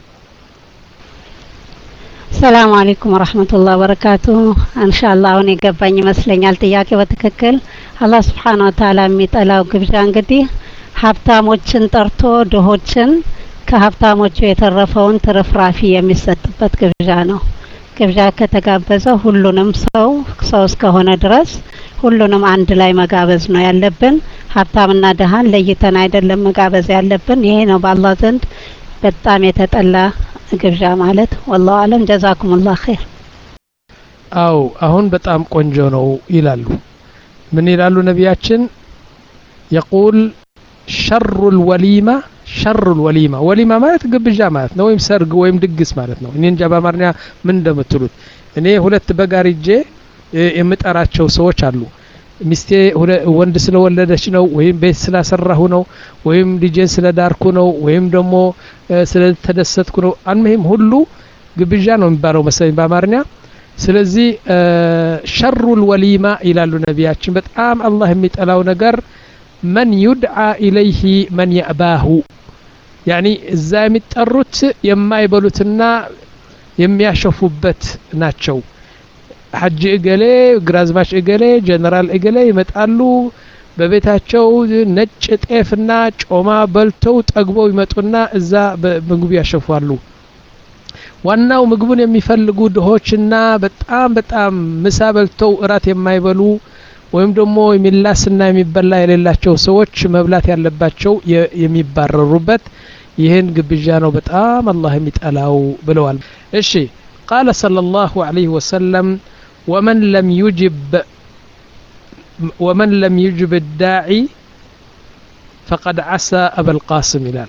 ሰላም አለይኩም ወራህመቱላሂ ወበረካቱሁ ኢንሻአላህ አሁን የገባኝ ይመስለኛል ጥያቄ በትክክል አላህ Subhanahu Wa Ta'ala የሚጠላው ግብዣ እንግዲህ ሀብታሞችን ጠርቶ ድሆችን ከሀብታሞቹ የተረፈውን ትርፍራፊ የሚሰጥበት ግብዣ ነው ግብዣ ከተጋበዘ ሁሉንም ሰው ሰው እስከሆነ ድረስ ሁሉንም አንድ ላይ መጋበዝ ነው ያለብን ሀብታምና ደሃን ለይተን አይደለም መጋበዝ ያለብን ይሄ ነው በአላህ ዘንድ በጣም የተጠላ ግብዣ ማለት والله አለም ጀዛኩሙላህ ኸይር አው አሁን በጣም ቆንጆ ነው ይላሉ ምን ይላሉ ነቢያችን يقول شر الوليمه شر الوليمه وليمه ማለት ግብዣ ማለት ነው ወይም ሰርግ ወይም ድግስ ማለት ነው እኔ እንጃ በአማርኛ ምን እንደምትሉት እኔ ሁለት በጋሪጄ የምጠራቸው ሰዎች አሉ ሚስቴ ወንድ ስለወለደች ነው ወይም ቤት ስላሰራሁ ነው ወይም ልጄን ስለዳርኩ ነው ወይም ደግሞ ስለተደሰትኩ ነው አንመም ሁሉ ግብዣ ነው የሚባለው መሰለኝ በአማርኛ ስለዚህ ሸሩል ወሊማ ይላሉ ነቢያችን በጣም አላህ የሚጠላው ነገር من يدعى إليه من يأباه يعني እዛ የሚጠሩት የማይበሉትና የሚያሸፉበት ናቸው ሐጅ እገሌ ግራዝማች እገሌ ጀነራል እገሌ ይመጣሉ በቤታቸው ነጭ ጤፍና ጮማ በልተው ጠግበው ይመጡና እዛ ምግብ ያሸፋሉ ዋናው ምግቡን የሚፈልጉ ድሆችና በጣም በጣም ምሳ በልተው እራት የማይበሉ ወይም ደግሞ የሚላስና የሚበላ የሌላቸው ሰዎች መብላት ያለባቸው የሚባረሩበት ይሄን ግብዣ ነው በጣም አላህ የሚጠላው ብለዋል እሺ قال صلى الله عليه وسلم ومن لم يجب ومن لم يجب الداعي فقد عصى أبا القاسم إلال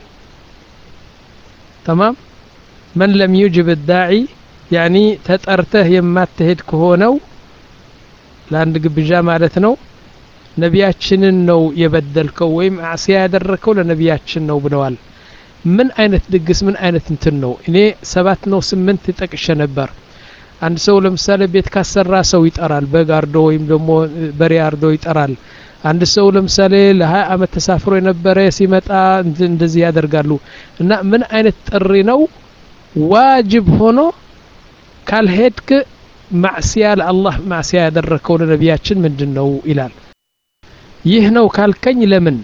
تمام من لم يجب الداعي يعني تتأرته يما تهد كهونو لأن قبجا مالتنو نبياتشن نو يبدلكو ويم عصيا يدركو لنبياتشن نو بنوال من أين تدقس من أين تنتنو إني سبات نو سمنت تتكش نبر አንድ ሰው ለምሳሌ ቤት ካሰራ ሰው ይጠራል በጋርዶ ወይም ደግሞ በሪያርዶ ይጠራል አንድ ሰው ለምሳሌ ለ20 አመት ተሳፍሮ የነበረ ሲመጣ እንደዚህ ያደርጋሉ እና ምን አይነት ጥሪ ነው ዋጅብ ሆኖ ካልሄድክ ማዕሲያ ለአላህ ማዕሲያ ያደረከው ለነቢያችን ምንድነው ይላል ይህ ነው ካልከኝ ለምን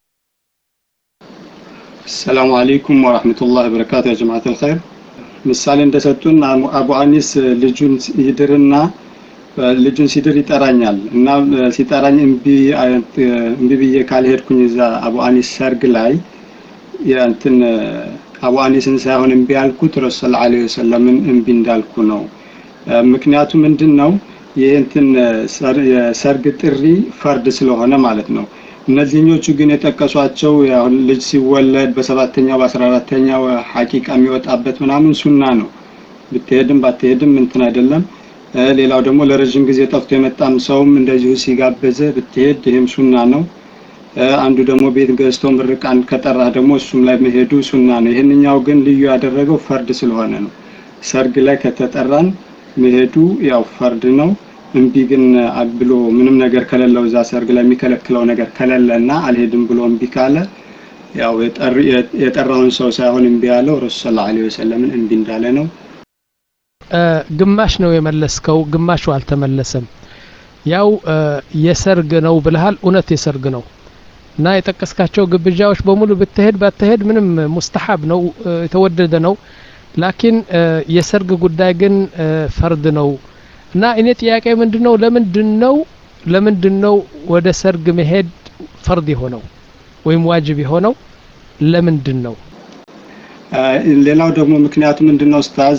السلام عليكم ورحمة الله وبركاته يا جماعة الخير ምሳሌ እንደሰጡን አቡ አኒስ ልጁን ይድርና ልጁን ሲድር ይጠራኛል እና ሲጠራኝ እምቢ እምቢ ብዬ ካልሄድኩኝ እዛ አቡ አኒስ ሰርግ ላይ ያንተን አቡ አኒስን ሳይሆን እምቢ ያልኩት ረሱል ሰለላሁ ዐለይሂ ወሰለም እምቢ እንዳልኩ ነው ምክንያቱ ምንድነው የእንትን ሰርግ ጥሪ ፈርድ ስለሆነ ማለት ነው እነዚህኞቹ ግን የተቀሷቸው ያው ልጅ ሲወለድ በሰባተኛው በ14ኛው ሐቂቃ የሚወጣበት ምናምን ሱና ነው ብትሄድም ባትሄድም እንትን አይደለም ሌላው ደግሞ ለረጅም ጊዜ ጠፍቶ የመጣም ሰውም እንደዚሁ ሲጋበዘ ብትሄድ ይሄም ሱና ነው አንዱ ደግሞ ቤት ገዝቶ ምርቃን ከጠራ ደግሞ እሱም ላይ መሄዱ ሱና ነው ይሄንኛው ግን ልዩ ያደረገው ፈርድ ስለሆነ ነው ሰርግ ላይ ከተጠራን መሄዱ ያው ፈርድ ነው እምቢ ግን አብሎ ምንም ነገር ከሌለው እዛ ሰርግ ላይ የሚከለክለው ነገር ከሌለና አልሄድም ብሎ እምቢ ካለ ያው የጠራውን ሰው ሳይሆን እምቢ ያለው ረሱል ሰለላሁ ዐለይሂ ወሰለም እምቢ እንዳለ ነው ግማሽ ነው የመለስከው ግማሹ አልተመለሰም ያው የሰርግ ነው ብለሃል እውነት የሰርግ ነው እና የጠቀስካቸው ግብዣዎች በሙሉ ብትሄድ ባትሄድ ምንም ሙስተሐብ ነው የተወደደ ነው ላኪን የሰርግ ጉዳይ ግን ፈርድ ነው እና እኔ ጥያቄ ምንድነው ለምንድነው ለምንድነው ወደ ሰርግ መሄድ ፈርድ የሆነው ወይም ዋጅብ የሆነው ለምንድነው ሌላው ደግሞ ምክንያቱ ምንድነው ኡስታዝ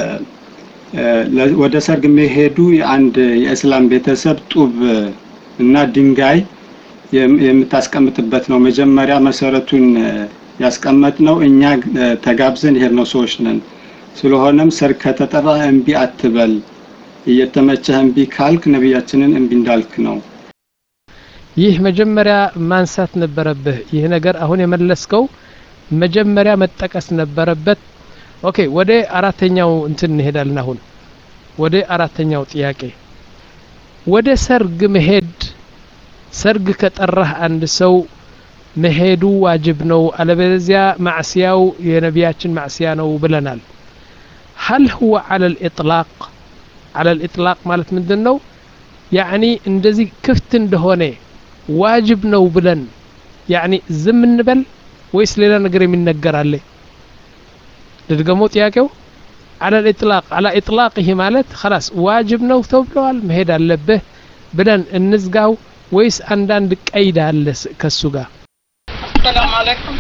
ወደ ሰርግ መሄዱ የአንድ የእስላም ቤተሰብ ጡብ እና ድንጋይ የምታስቀምጥበት ነው መጀመሪያ መሰረቱን ያስቀመጥነው እኛ ተጋብዘን ይሄነው ሰዎች ነን ስለሆነም ሰርግ ከተጠራ እንቢ አትበል እየተመቸህ እንቢ ካልክ ነብያችንን እንቢ እንዳልክ ነው ይህ መጀመሪያ ማንሳት ነበረብህ ይህ ነገር አሁን የመለስከው መጀመሪያ መጠቀስ ነበረበት ኦኬ ወደ አራተኛው እንትን እንሄዳለን አሁን ወደ አራተኛው ጥያቄ ወደ ሰርግ መሄድ ሰርግ ከጠራህ አንድ ሰው መሄዱ ዋጅብ ነው አለበለዚያ ማዕሲያው የነቢያችን ማዕሲያ ነው ብለናል هل هو على الإطلاق على الإطلاق ማለት ምንድነው يعني እንደዚህ ክፍት እንደሆነ ዋጅብ ነው ብለን يعني ዝም እንበል ወይስ ሌላ ነገር የሚነገር አለ ድድገሞ ጥያቄው على الإطلاق على إطلاقه ማለት خلاص ዋጅብ ነው ተብሏል መሄድ አለበት ብለን እንዝጋው ወይስ አንዳንድ ቀይዳ አለ ከሱ ጋር ሰላም አለይኩም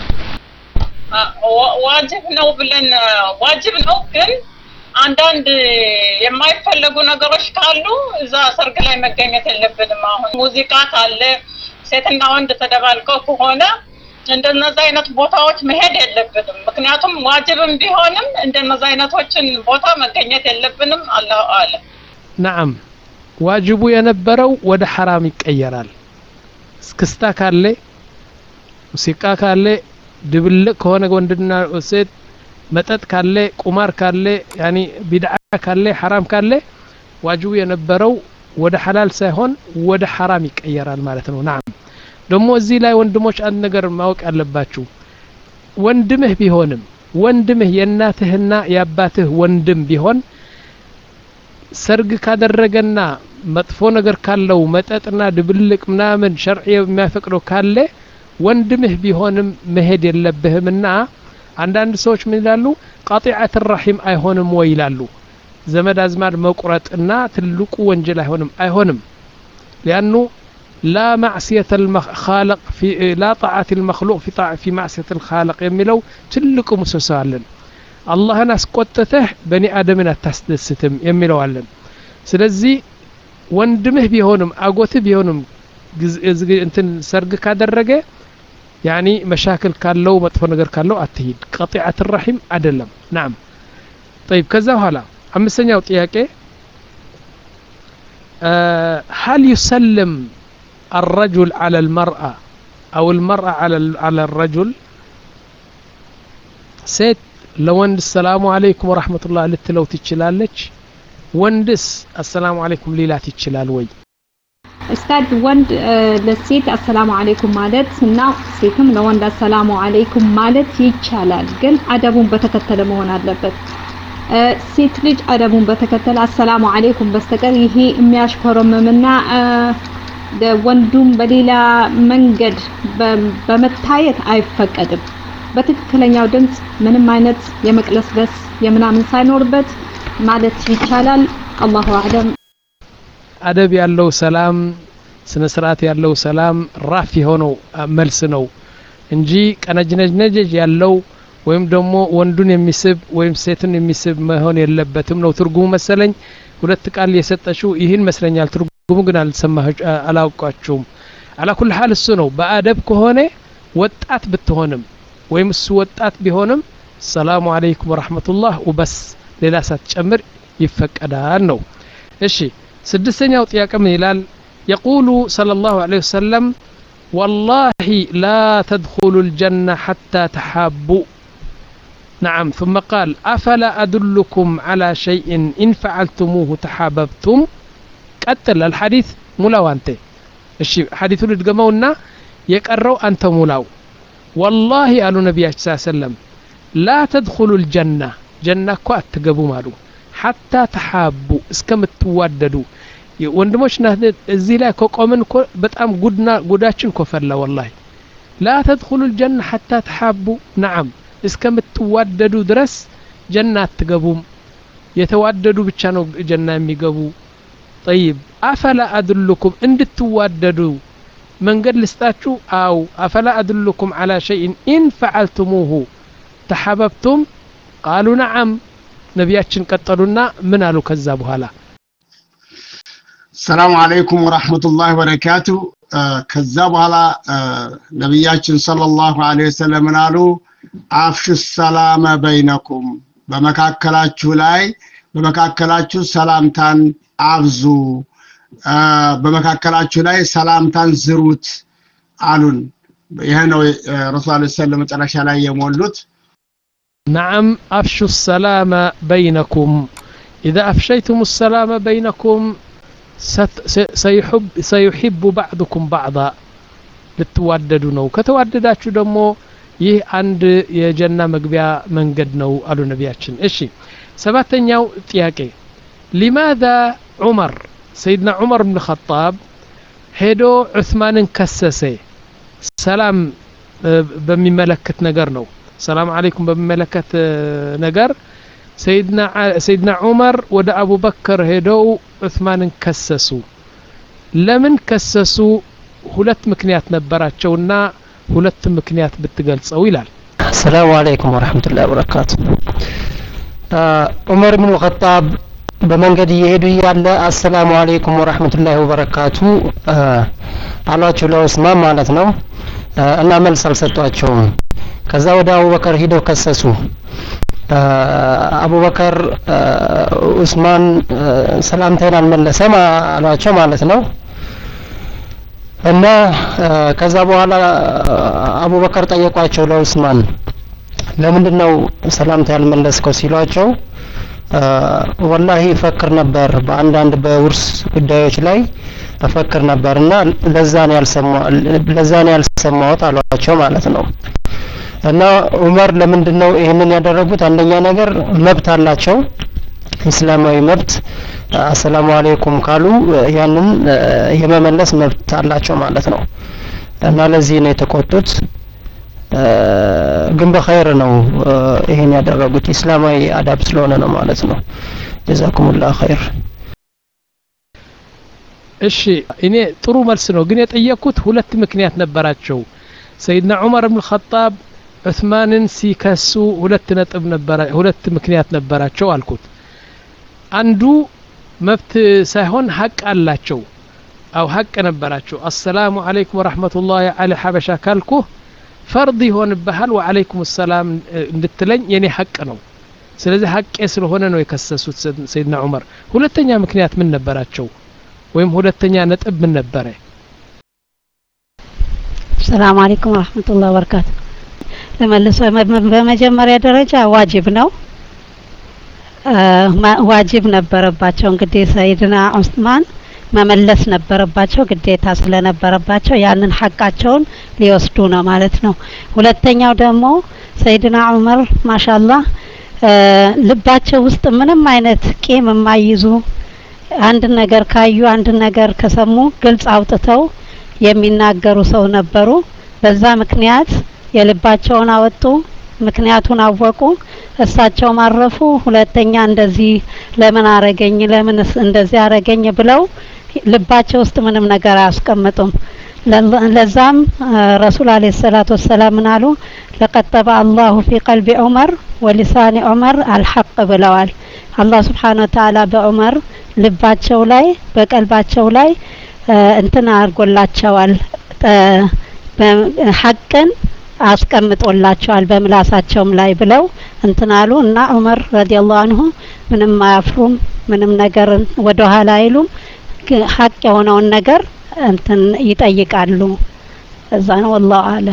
ዋጅብ ነው ብለን ዋጅብ ነው ግን አንዳንድ የማይፈልጉ ነገሮች ካሉ እዛ ሰርግ ላይ መገኘት የለብንም አሁን ሙዚቃ ካለ ሴትና ወንድ ተደባልቀው ከሆነ እንደነዛ አይነት ቦታዎች መሄድ የለብንም ምክንያቱም ዋጅብም ቢሆንም እንደነዛ አይነቶችን ቦታ መገኘት የለብንም አላህ አለ نعم ዋጅቡ የነበረው ወደ حرام ይቀየራል እስክስታ ካለ ሙዚቃ ካለ ድብልቅ ከሆነ ወንድና ሴት መጠጥ ካለ ቁማር ካለ يعني ቢድዓ ካለ حرام ካለ ዋጅቡ የነበረው ወደ حلال ሳይሆን ወደ حرام ይቀየራል ማለት ነው نعم ደሞ እዚህ ላይ ወንድሞች አንድ ነገር ማወቅ አለባችሁ ወንድምህ ቢሆንም ወንድምህ የእናትህና የአባትህ ወንድም ቢሆን ሰርግ ካደረገና መጥፎ ነገር ካለው መጠጥና ድብልቅ ምናምን ሸርዒ የሚያፈቅደው ካለ ወንድምህ ቢሆንም መሄድ የለብህምና አንዳንድ ሰዎች ምን ይላሉ ቃጢዓት الرحم አይሆንም ወይ ይላሉ ዘመድ አዝማድ መቁረጥና ትልቁ ወንጀል አይሆንም አይሆንም لانه لا معصيه الخالق في لا طاعه المخلوق في طاعه في معصيه الخالق የሚለው ትልቁ ምሰሶ አለን አላህን አስቆጥተህ በኒ አደምን አታስደስትም የሚለው አለን ስለዚህ ወንድምህ ቢሆንም አጎትህ ቢሆንም እንትን ሰርግ ካደረገ يعني مشاكل ካለው መጥፎ ነገር ካለው አትሂድ قطيعه الرحم አይደለም نعم طيب كذا هلا አምስተኛው ጥያቄ هل يسلم الرجل على المرأة أو المرأة على على الرجل ሴት ለወንድ السلام عليكم ورحمة الله ልትለው ትችላለች ወንድስ السلام عليكم ሊላት ይችላል ወይ استاذ ወንድ ለሴት السلام عليكم ማለት እና ሴትም ለወንድ السلام عليكم ማለት ይቻላል ግን አደቡን በተከተለ መሆን አለበት ሴት ልጅ አደቡን በተከተለ السلام عليكم በስተቀር ይሄ የሚያሽኮረመምና ወንዱም በሌላ መንገድ በመታየት አይፈቀድም በትክክለኛው ድምጽ ምንም አይነት የመቅለስለስ የምናምን ሳይኖርበት ማለት ይቻላል አላሁ አዕለም አደብ ያለው ሰላም ስነ ስርዓት ያለው ሰላም ራፍ የሆነው መልስ ነው እንጂ ቀነጅነጅነጅ ያለው ወይም ደግሞ ወንዱን የሚስብ ወይም ሴትን የሚስብ መሆን የለበትም ነው ትርጉሙ መሰለኝ ሁለት ቃል የሰጠሽው ይህን መስለኛል ትርጉሙ ግን አልሰማሁ አላውቃችሁም على كل حال እሱ ነው በአደብ ከሆነ ወጣት ብትሆንም ወይም እሱ ወጣት ቢሆንም ሰላም አለይኩም ወራህመቱላህ ወበስ ሌላ ሳትጨምር ይፈቀዳል ነው እሺ ስድስተኛው ጥያቄ ምን ይላል يقول صلى الله عليه وسلم والله لا تدخلوا الجنة حتى تحابوا نعم ثم قال أفلا أدلكم على شيء إن فعلتموه تحاببتم قتل الحديث ملاو أنت الشيء حديث لدقمونا يقروا أنت ملاو والله قالوا نبي صلى الله عليه وسلم لا تدخلوا الجنة جنة كوات تقبوا مالو حتى تحابوا اسكم توددوا ወንድሞች እዚህ ላይ ከቆምን በጣም ጉድና ጉዳችን ኮፈላ والله لا تدخلوا الجنة حتى تحابوا نعم እስከምትዋደዱ ድረስ ጀና አትገቡም የተዋደዱ ብቻ ነው ጀና የሚገቡ طيب افلا ادلكم እንድትዋደዱ መንገድ ልስጣችሁ አው افلا ادلكم على شيء ان فعلتموه تحاببتم قالوا نعم ነብያችን ቀጠሉና ምን አሉ ከዛ በኋላ السلام عليكم ورحمة الله وبركاته ከዛ በኋላ ነብያችን ሰለላሁ ዐለይሂ ወሰለም አሉ አፍሹ ሰላም በይነኩም በመካከላችሁ ላይ በመካከላችሁ ሰላምታን አብዙ በመካከላችሁ ላይ ሰላምታን ዝሩት አሉን ይሄ ነው ረሱላህ ሰለላሁ መጨረሻ ላይ የሞሉት نعم أفشوا السلام بينكم إذا أفشيتم السلام بينكم سيحب سيحب بعضكم بعضا لتوددوا ነው ከተዋደዳችሁ ደግሞ ይህ አንድ የጀና መግቢያ መንገድ ነው አሉ ነብያችን እሺ ሰባተኛው ጥያቄ لماذا عمر سيدنا عمر بن الخطاب ሄዶ ዑስማንን ከሰሰ ሰላም በሚመለከት ነገር ነው ሰላም አለይኩም በሚመለከት ነገር سيدنا سيدنا عمر ወደ አቡ በከር ሄደው ዑስማንን ከሰሱ ለምን ከሰሱ ሁለት ምክንያት ነበራቸውና ሁለት ምክንያት ብትገልጸው ይላል السلام عليكم ورحمة الله وبركاته عمر بن الخطاب በመንገድ እየሄዱ ያለ السلام عليكم ورحمة الله وبركاته አሏቸው ለዑስማን ማለት ነው እና መልስ አልሰጧቸውም ከዛ ወደ አቡበከር ሄደው ከሰሱ አቡበከር ዑስማን ሰላምታን አልመለሰም አሏቸው ማለት ነው እና ከዛ በኋላ አቡበከር ጠየቋቸው ለዑስማን ለምንድነው ሰላምታ ያልመለስከው ሲሏቸው ወላሂ ፈክር ነበር በአንዳንድ በውርስ ጉዳዮች ላይ ተፈክር ነበርና ለዛን ያልሰማው ለዛን ያልሰማውት አሏቸው ማለት ነው እና ዑመር ለምንድነው ይሄንን ያደረጉት አንደኛ ነገር መብት አላቸው እስላማዊ መብት አሰላሙ አለይኩም ካሉ ያንን የመመለስ መብት አላቸው ማለት ነው እና ለዚህ ነው የተቆጡት ግን በخير ነው ይሄን ያደረጉት እስላማዊ አዳብ ስለሆነ ነው ማለት ነው ጀዛኩሙላህ ኸይር እሺ እኔ ጥሩ መልስ ነው ግን የጠየቁት ሁለት ምክንያት ነበራቸው ሰይድና ዑመር ኢብኑ ኸጣብ ዑስማንን ሲከሱ ሁለት ነጥብ ነበር ሁለት ምክንያት ነበራቸው አልኩት አንዱ መብት ሳይሆን ሐቅ አላቸው አው ሐቅ ነበራቸው አሰላሙ አለይኩም ወራህመቱላሂ አለ ሐበሻ ካልኩ ፈርድ ይሆንብሃል ወአለይኩም ሰላም እንድትለኝ የኔ ሐቅ ነው ስለዚህ ሐቅ ስለሆነ ነው የከሰሱት ሰይድና ዑመር ሁለተኛ ምክንያት ምን ነበራቸው ወይም ሁለተኛ ነጥብ ምን ነበረ ሰላም አለይኩም ወራህመቱላሂ ወበረካቱ ለመለሰው በመጀመሪያ ደረጃ ዋጅብ ነው ዋጅብ ነበረባቸው እንግዲህ ሰይድና ዑስማን መመለስ ነበረባቸው ግዴታ ስለነበረባቸው ያንን ሐቃቸውን ሊወስዱ ነው ማለት ነው ሁለተኛው ደግሞ ሰይድና ዑመር ማሻአላህ ልባቸው ውስጥ ምንም አይነት ቂም የማይዙ አንድ ነገር ካዩ አንድ ነገር ከሰሙ ግልጽ አውጥተው የሚናገሩ ሰው ነበሩ በዛ ምክንያት የልባቸውን አወጡ ምክንያቱን አወቁ እሳቸው ማረፉ ሁለተኛ እንደዚህ ለምን አረገኝ ለምን እንደዚህ አረገኝ ብለው ልባቸው ውስጥ ምንም ነገር አያስቀምጡም ለዛም ረሱል አለይሂ ሰላቱ ወሰለም አሉ لقد طبع الله في قلب عمر ولسان عمر الحق ብለዋል አላህ Subhanahu Wa Ta'ala በዑመር ልባቸው ላይ በቀልባቸው ላይ እንትና አርጎላቸዋል ሐቅን አስቀምጦላቸዋል በምላሳቸውም ላይ ብለው እንትናሉ እና ዑመር ረዲየላሁ ዐንሁ ምንም አያፍሩም ምንም ነገር ወደ ኋላ አይሉም ሐቅ የሆነውን ነገር እንትን ይጠይቃሉ እዛ ነው والله አለ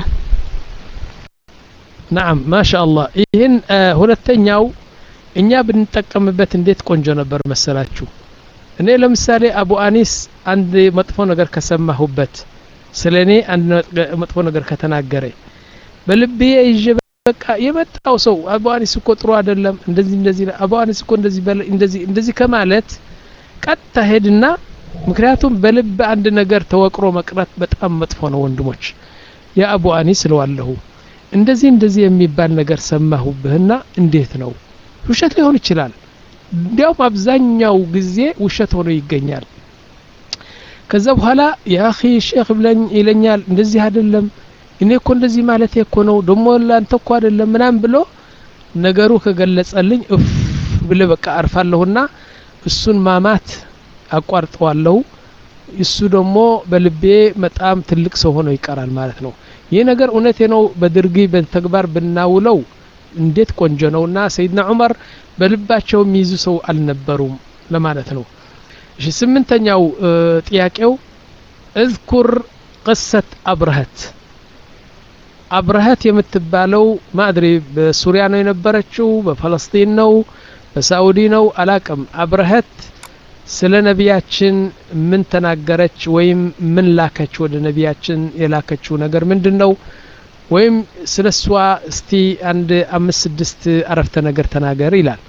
نعم ما شاء الله ይሄን ሁለተኛው እኛ ብንጠቀምበት እንዴት ቆንጆ ነበር መሰላችሁ እኔ ለምሳሌ አቡ አኒስ አንድ መጥፎ ነገር ከሰማሁበት ስለኔ አንድ መጥፎ ነገር ከተናገረ በልቤ ይዤ በቃ የመጣው ሰው አቡ አኒስ እኮ ጥሩ አይደለም እንደዚህ እንደዚህ አቡ አኒስ እኮ እንደዚህ እንደዚህ እንደዚህ ከማለት ቀጥታ ሄድና ምክንያቱም በልብ አንድ ነገር ተወቅሮ መቅረት በጣም መጥፎ ነው ወንድሞች ያ አቡ አኒስ ለዋለሁ እንደዚህ እንደዚህ የሚባል ነገር ሰማሁብህና እንዴት ነው ውሸት ሊሆን ይችላል እንዲያውም አብዛኛው ጊዜ ውሸት ሆኖ ይገኛል ከዛ በኋላ ያ اخي ሼክ ብለኝ ይለኛል እንደዚህ አይደለም እኔ እኮ እንደዚህ ማለት እኮ ነው ደሞ ላንተ እኮ አይደለም ምናም ብሎ ነገሩ ከገለጸልኝ እፍ ብለ በቃ አርፋለሁና እሱን ማማት አቋርጠዋለሁ እሱ ደግሞ በልቤ በጣም ትልቅ ሰው ሆኖ ይቀራል ማለት ነው። ይህ ነገር እውነቴ ነው በድርጊ በተግባር ብናውለው እንዴት ቆንጆ ነውና ሰይድና ዑመር በልባቸው የሚይዙ ሰው አልነበሩም ለማለት ነው። እሺ ስምንተኛው ጥያቄው اذكر قصة أبرهة አብረሃት የምትባለው ማድሪ በሱሪያ ነው የነበረችው በፍልስጤም ነው በሳዑዲ ነው አላቅም አብረሃት ስለ ነቢያችን ምን ተናገረች ወይም ምን ላከች ወደ ነቢያችን የላከችው ነገር ምንድነው ወይም ስለሷ እስቲ አንድ አምስት ስድስት አረፍተ ነገር ተናገር ይላል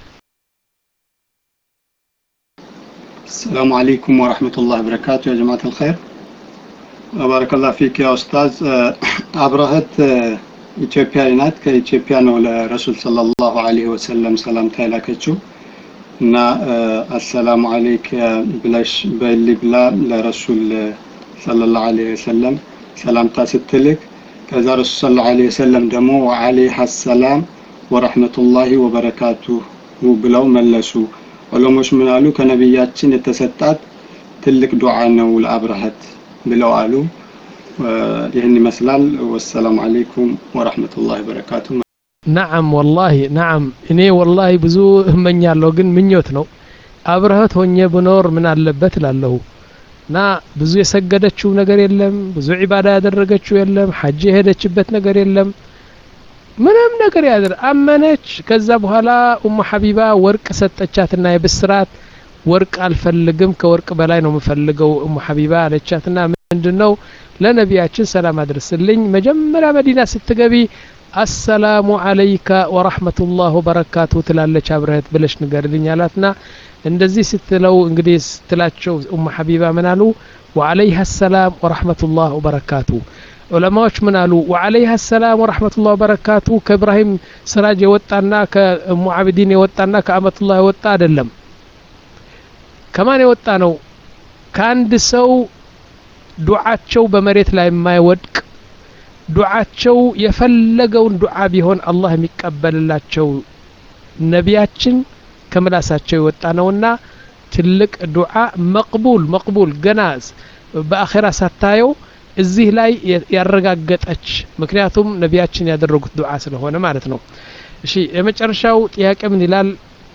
السلام عليكم ورحمة الله وبركاته يا جماعة الخير بارك الله فيك يا أستاذ أبرهت ኢትዮጵያዊ ናት ከኢትዮጵያ ነው ለረሱል ሰለላሁ ዐለይሂ ወሰለም ሰላምታ ያላከችው እና አሰላሙ አለይከ ብለሽ በልብላ ለረሱል ሰለላሁ ዐለይሂ ወሰለም ሰላምታ ስትልክ ከዛ ረሱል ሰለላሁ ዐለይሂ ወሰለም ደግሞ ወዐለይሂ ሰላም ወራህመቱላሂ ወበረካቱሁ ብለው መለሱ ዑለሞች ምን አሉ ከነብያችን የተሰጣት ትልቅ ዱዓ ነው ለአብረሃት ብለው አሉ ይህን ይመስላል ወሰላሙ አለይኩም ወራህመቱላሂ ወበረካቱሁ نعم والله نعم እኔ والله ብዙ እመኛለሁ ግን ምኞት ነው አብረሃት ሆኜ ብኖር ምን አለበት ላለው ና ብዙ የሰገደችው ነገር የለም ብዙ ዒባዳ ያደረገችው የለም ሐጅ ሄደችበት ነገር የለም ምንም ነገር ያደር አመነች ከዛ በኋላ ኡሙ ሐቢባ ወርቅ ሰጠቻትና የብስራት ወርቅ አልፈልግም ከወርቅ በላይ ነው የምፈልገው ኡሙ ሐቢባ አለቻትና ምንድነው ለነቢያችን ሰላም አድርስልኝ መጀመሪያ መዲና ስትገቢ አሰላሙ አለይካ ወራህመቱላሂ ወበረካቱ ትላለች አብረሃት ብለሽ ንገርልኝ አላትና እንደዚህ ስትለው እንግዲህ ስትላቸው ኡሙ ሐቢባ ምናሉ ወዐለይሃ ሰላም ወራህመቱላሂ ወበረካቱ ዑለማዎች ምናሉ ወዐለይሃ ሰላም ወራህመቱላሂ ወበረካቱ ከኢብራሂም ስራጅ የወጣና ከኡሙ አብዲን የወጣና ከአመቱላህ የወጣ አይደለም ከማን የወጣ ነው ከአንድ ሰው ዱዓቸው በመሬት ላይ የማይወድቅ ዱዓቸው የፈለገውን ዱዓ ቢሆን አላህ የሚቀበልላቸው ነቢያችን ከመላሳቸው የወጣ ነውና ትልቅ ዱዓ መቅቡል መቅቡል ገና በአኺራ ሳታየው እዚህ ላይ ያረጋገጠች ምክንያቱም ነቢያችን ያደረጉት ዱዓ ስለሆነ ማለት ነው እሺ የመጨረሻው ጥያቄ ምን ይላል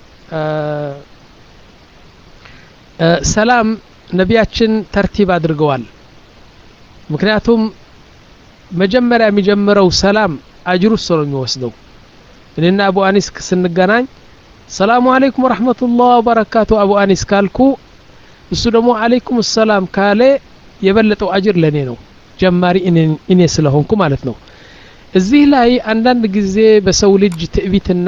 ሰላም ነቢያችን ተርቲብ አድርገዋል ምክንያቱም መጀመሪያ የሚጀምረው ሰላም አጅሩ ሰው የሚወስደው እኔና አቡ አኒስ ስንገናኝ ሰላሙ አለይኩም ወራህመቱላሂ ወበረካቱ አቡ አኒስ ካልኩ እሱ ደግሞ አለይኩም ሰላም ካለ የበለጠው አጅር ለኔ ነው ጀማሪ እኔ እኔ ስለሆንኩ ማለት ነው እዚህ ላይ አንዳንድ ጊዜ በሰው ልጅ ትዕቢትና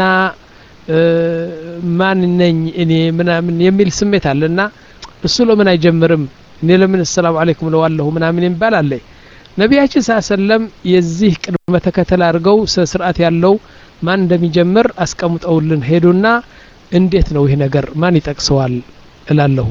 ማን ነኝ እኔ ምናምን የሚል ስሜት አለና እሱ ለምን አይጀምርም እኔ ለምን ሰላም አለይኩም ነው አላሁ ምናምን ይባላል ነቢያችን ሰለም የዚህ ቅድመ ተከተል አድርገው ስርዓት ያለው ማን እንደሚጀምር አስቀምጠውልን ሄዱና እንዴት ነው ይሄ ነገር ማን ይጠቅሰዋል እላለሁ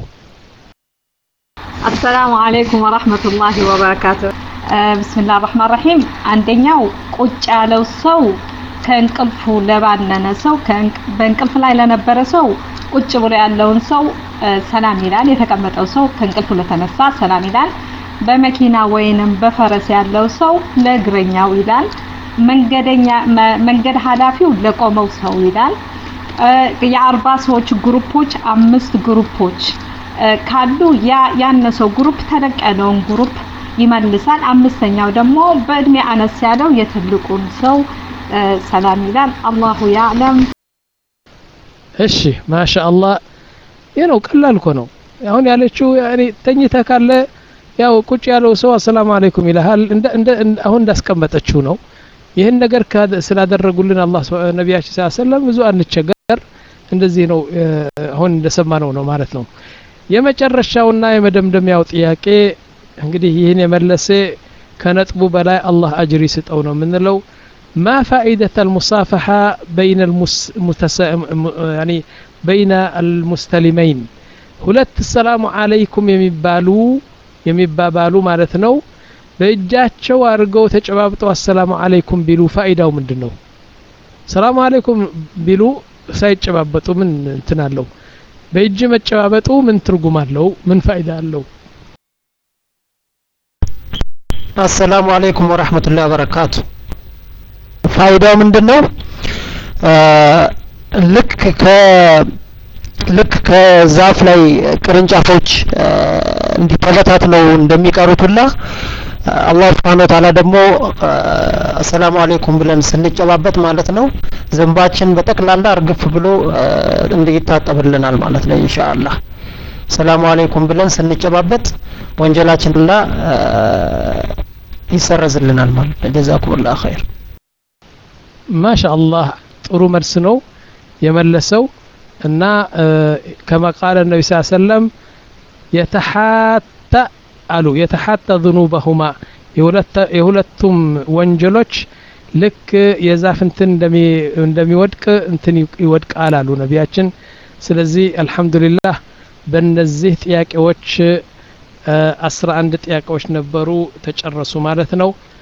السلام عليكم ورحمة الله وبركاته بسم الله الرحمن الرحيم አንደኛው ቁጭ ያለው ሰው ከእንቅልፉ ለባነነ ሰው በእንቅልፍ ላይ ለነበረ ሰው ቁጭ ብሎ ያለውን ሰው ሰላም ይላል የተቀመጠው ሰው ከእንቅልፉ ለተነሳ ሰላም ይላል በመኪና ወይንም በፈረስ ያለው ሰው ለእግረኛው ይላል መንገደኛ መንገድ ኃላፊው ለቆመው ሰው ይላል የአርባ ሰዎች ግሩፖች አምስት ግሩፖች ካሉ ያ ያነሰው ግሩፕ ተለቀነውን ግሩፕ ይመልሳል አምስተኛው ደግሞ በእድሜ አነስ ያለው የትልቁን ሰው ሰላም ይላል አላሁ ያዕለም እሺ ማሻአላህ የነው ቀላል እኮ ነው አሁን ያለችው ያኔ ተኝተ ካለ ያው ቁጭ ያለው ሰው ሰላም አለይኩም ይላል እንደ እንደ አሁን እንዳስቀመጠችው ነው ይሄን ነገር ስላደረጉልን አላህ ነብያችን ሰለላሁ ብዙ አንቸገር እንደዚህ ነው አሁን እንደሰማነው ነው ማለት ነው የመጨረሻውና የመደምደሚያው ጥያቄ እንግዲህ ይሄን የመለሰ ከነጥቡ በላይ አላህ አጅር ይስጠው ነው ምንለው ما فائدة المصافحة بين المتس... يعني بين المستلمين ሁለት ሰላም አለይኩም የሚባሉ የሚባባሉ ማለት ነው በእጃቸው አድርገው ተጨባብጠው ሰላም አለይኩም ቢሉ ፋይዳው ምንድነው ሰላም አለይኩም ቢሉ ሳይጨባበጡ ምን እንትን አለው በእጅ መጨባበጡ ምን ትርጉም አለው ምን ፋይዳ አለው السلام عليكم ورحمة الله وبركاته ፋይዳው ምንድነው ልክ ከ ልክ ከዛፍ ላይ ቅርንጫፎች እንዲተበታትነው እንደሚቀሩትና አላህ Subhanahu Wa Ta'ala ደግሞ አሰላሙ አለይኩም ብለን ስንጨባበት ማለት ነው ዝንባችን በጠቅላላ እርግፍ ብሎ እንዲታጠብልናል ማለት ነው ኢንሻአላህ ሰላሙ አለይኩም ብለን ስንጨባበት ወንጀላችን ሁላ ይሰረዝልናል ማለት ነው ጀዛኩሙላህ ኸይር ማሻአላህ ጥሩ መልስ ነው የመለሰው እና كما قال النبي صلى الله عليه وسلم يتحاتى አሉ የተሐተ ذنوبهما የሁለቱም ወንጀሎች ልክ የዛፍ እንትን እንደሚ እንደሚወድቅ እንትን ይወድቃል አሉ ነቢያችን ስለዚህ አልহামዱሊላህ በእነዚህ ጥያቄዎች አስራ አንድ ጥያቄዎች ነበሩ ተጨረሱ ማለት ነው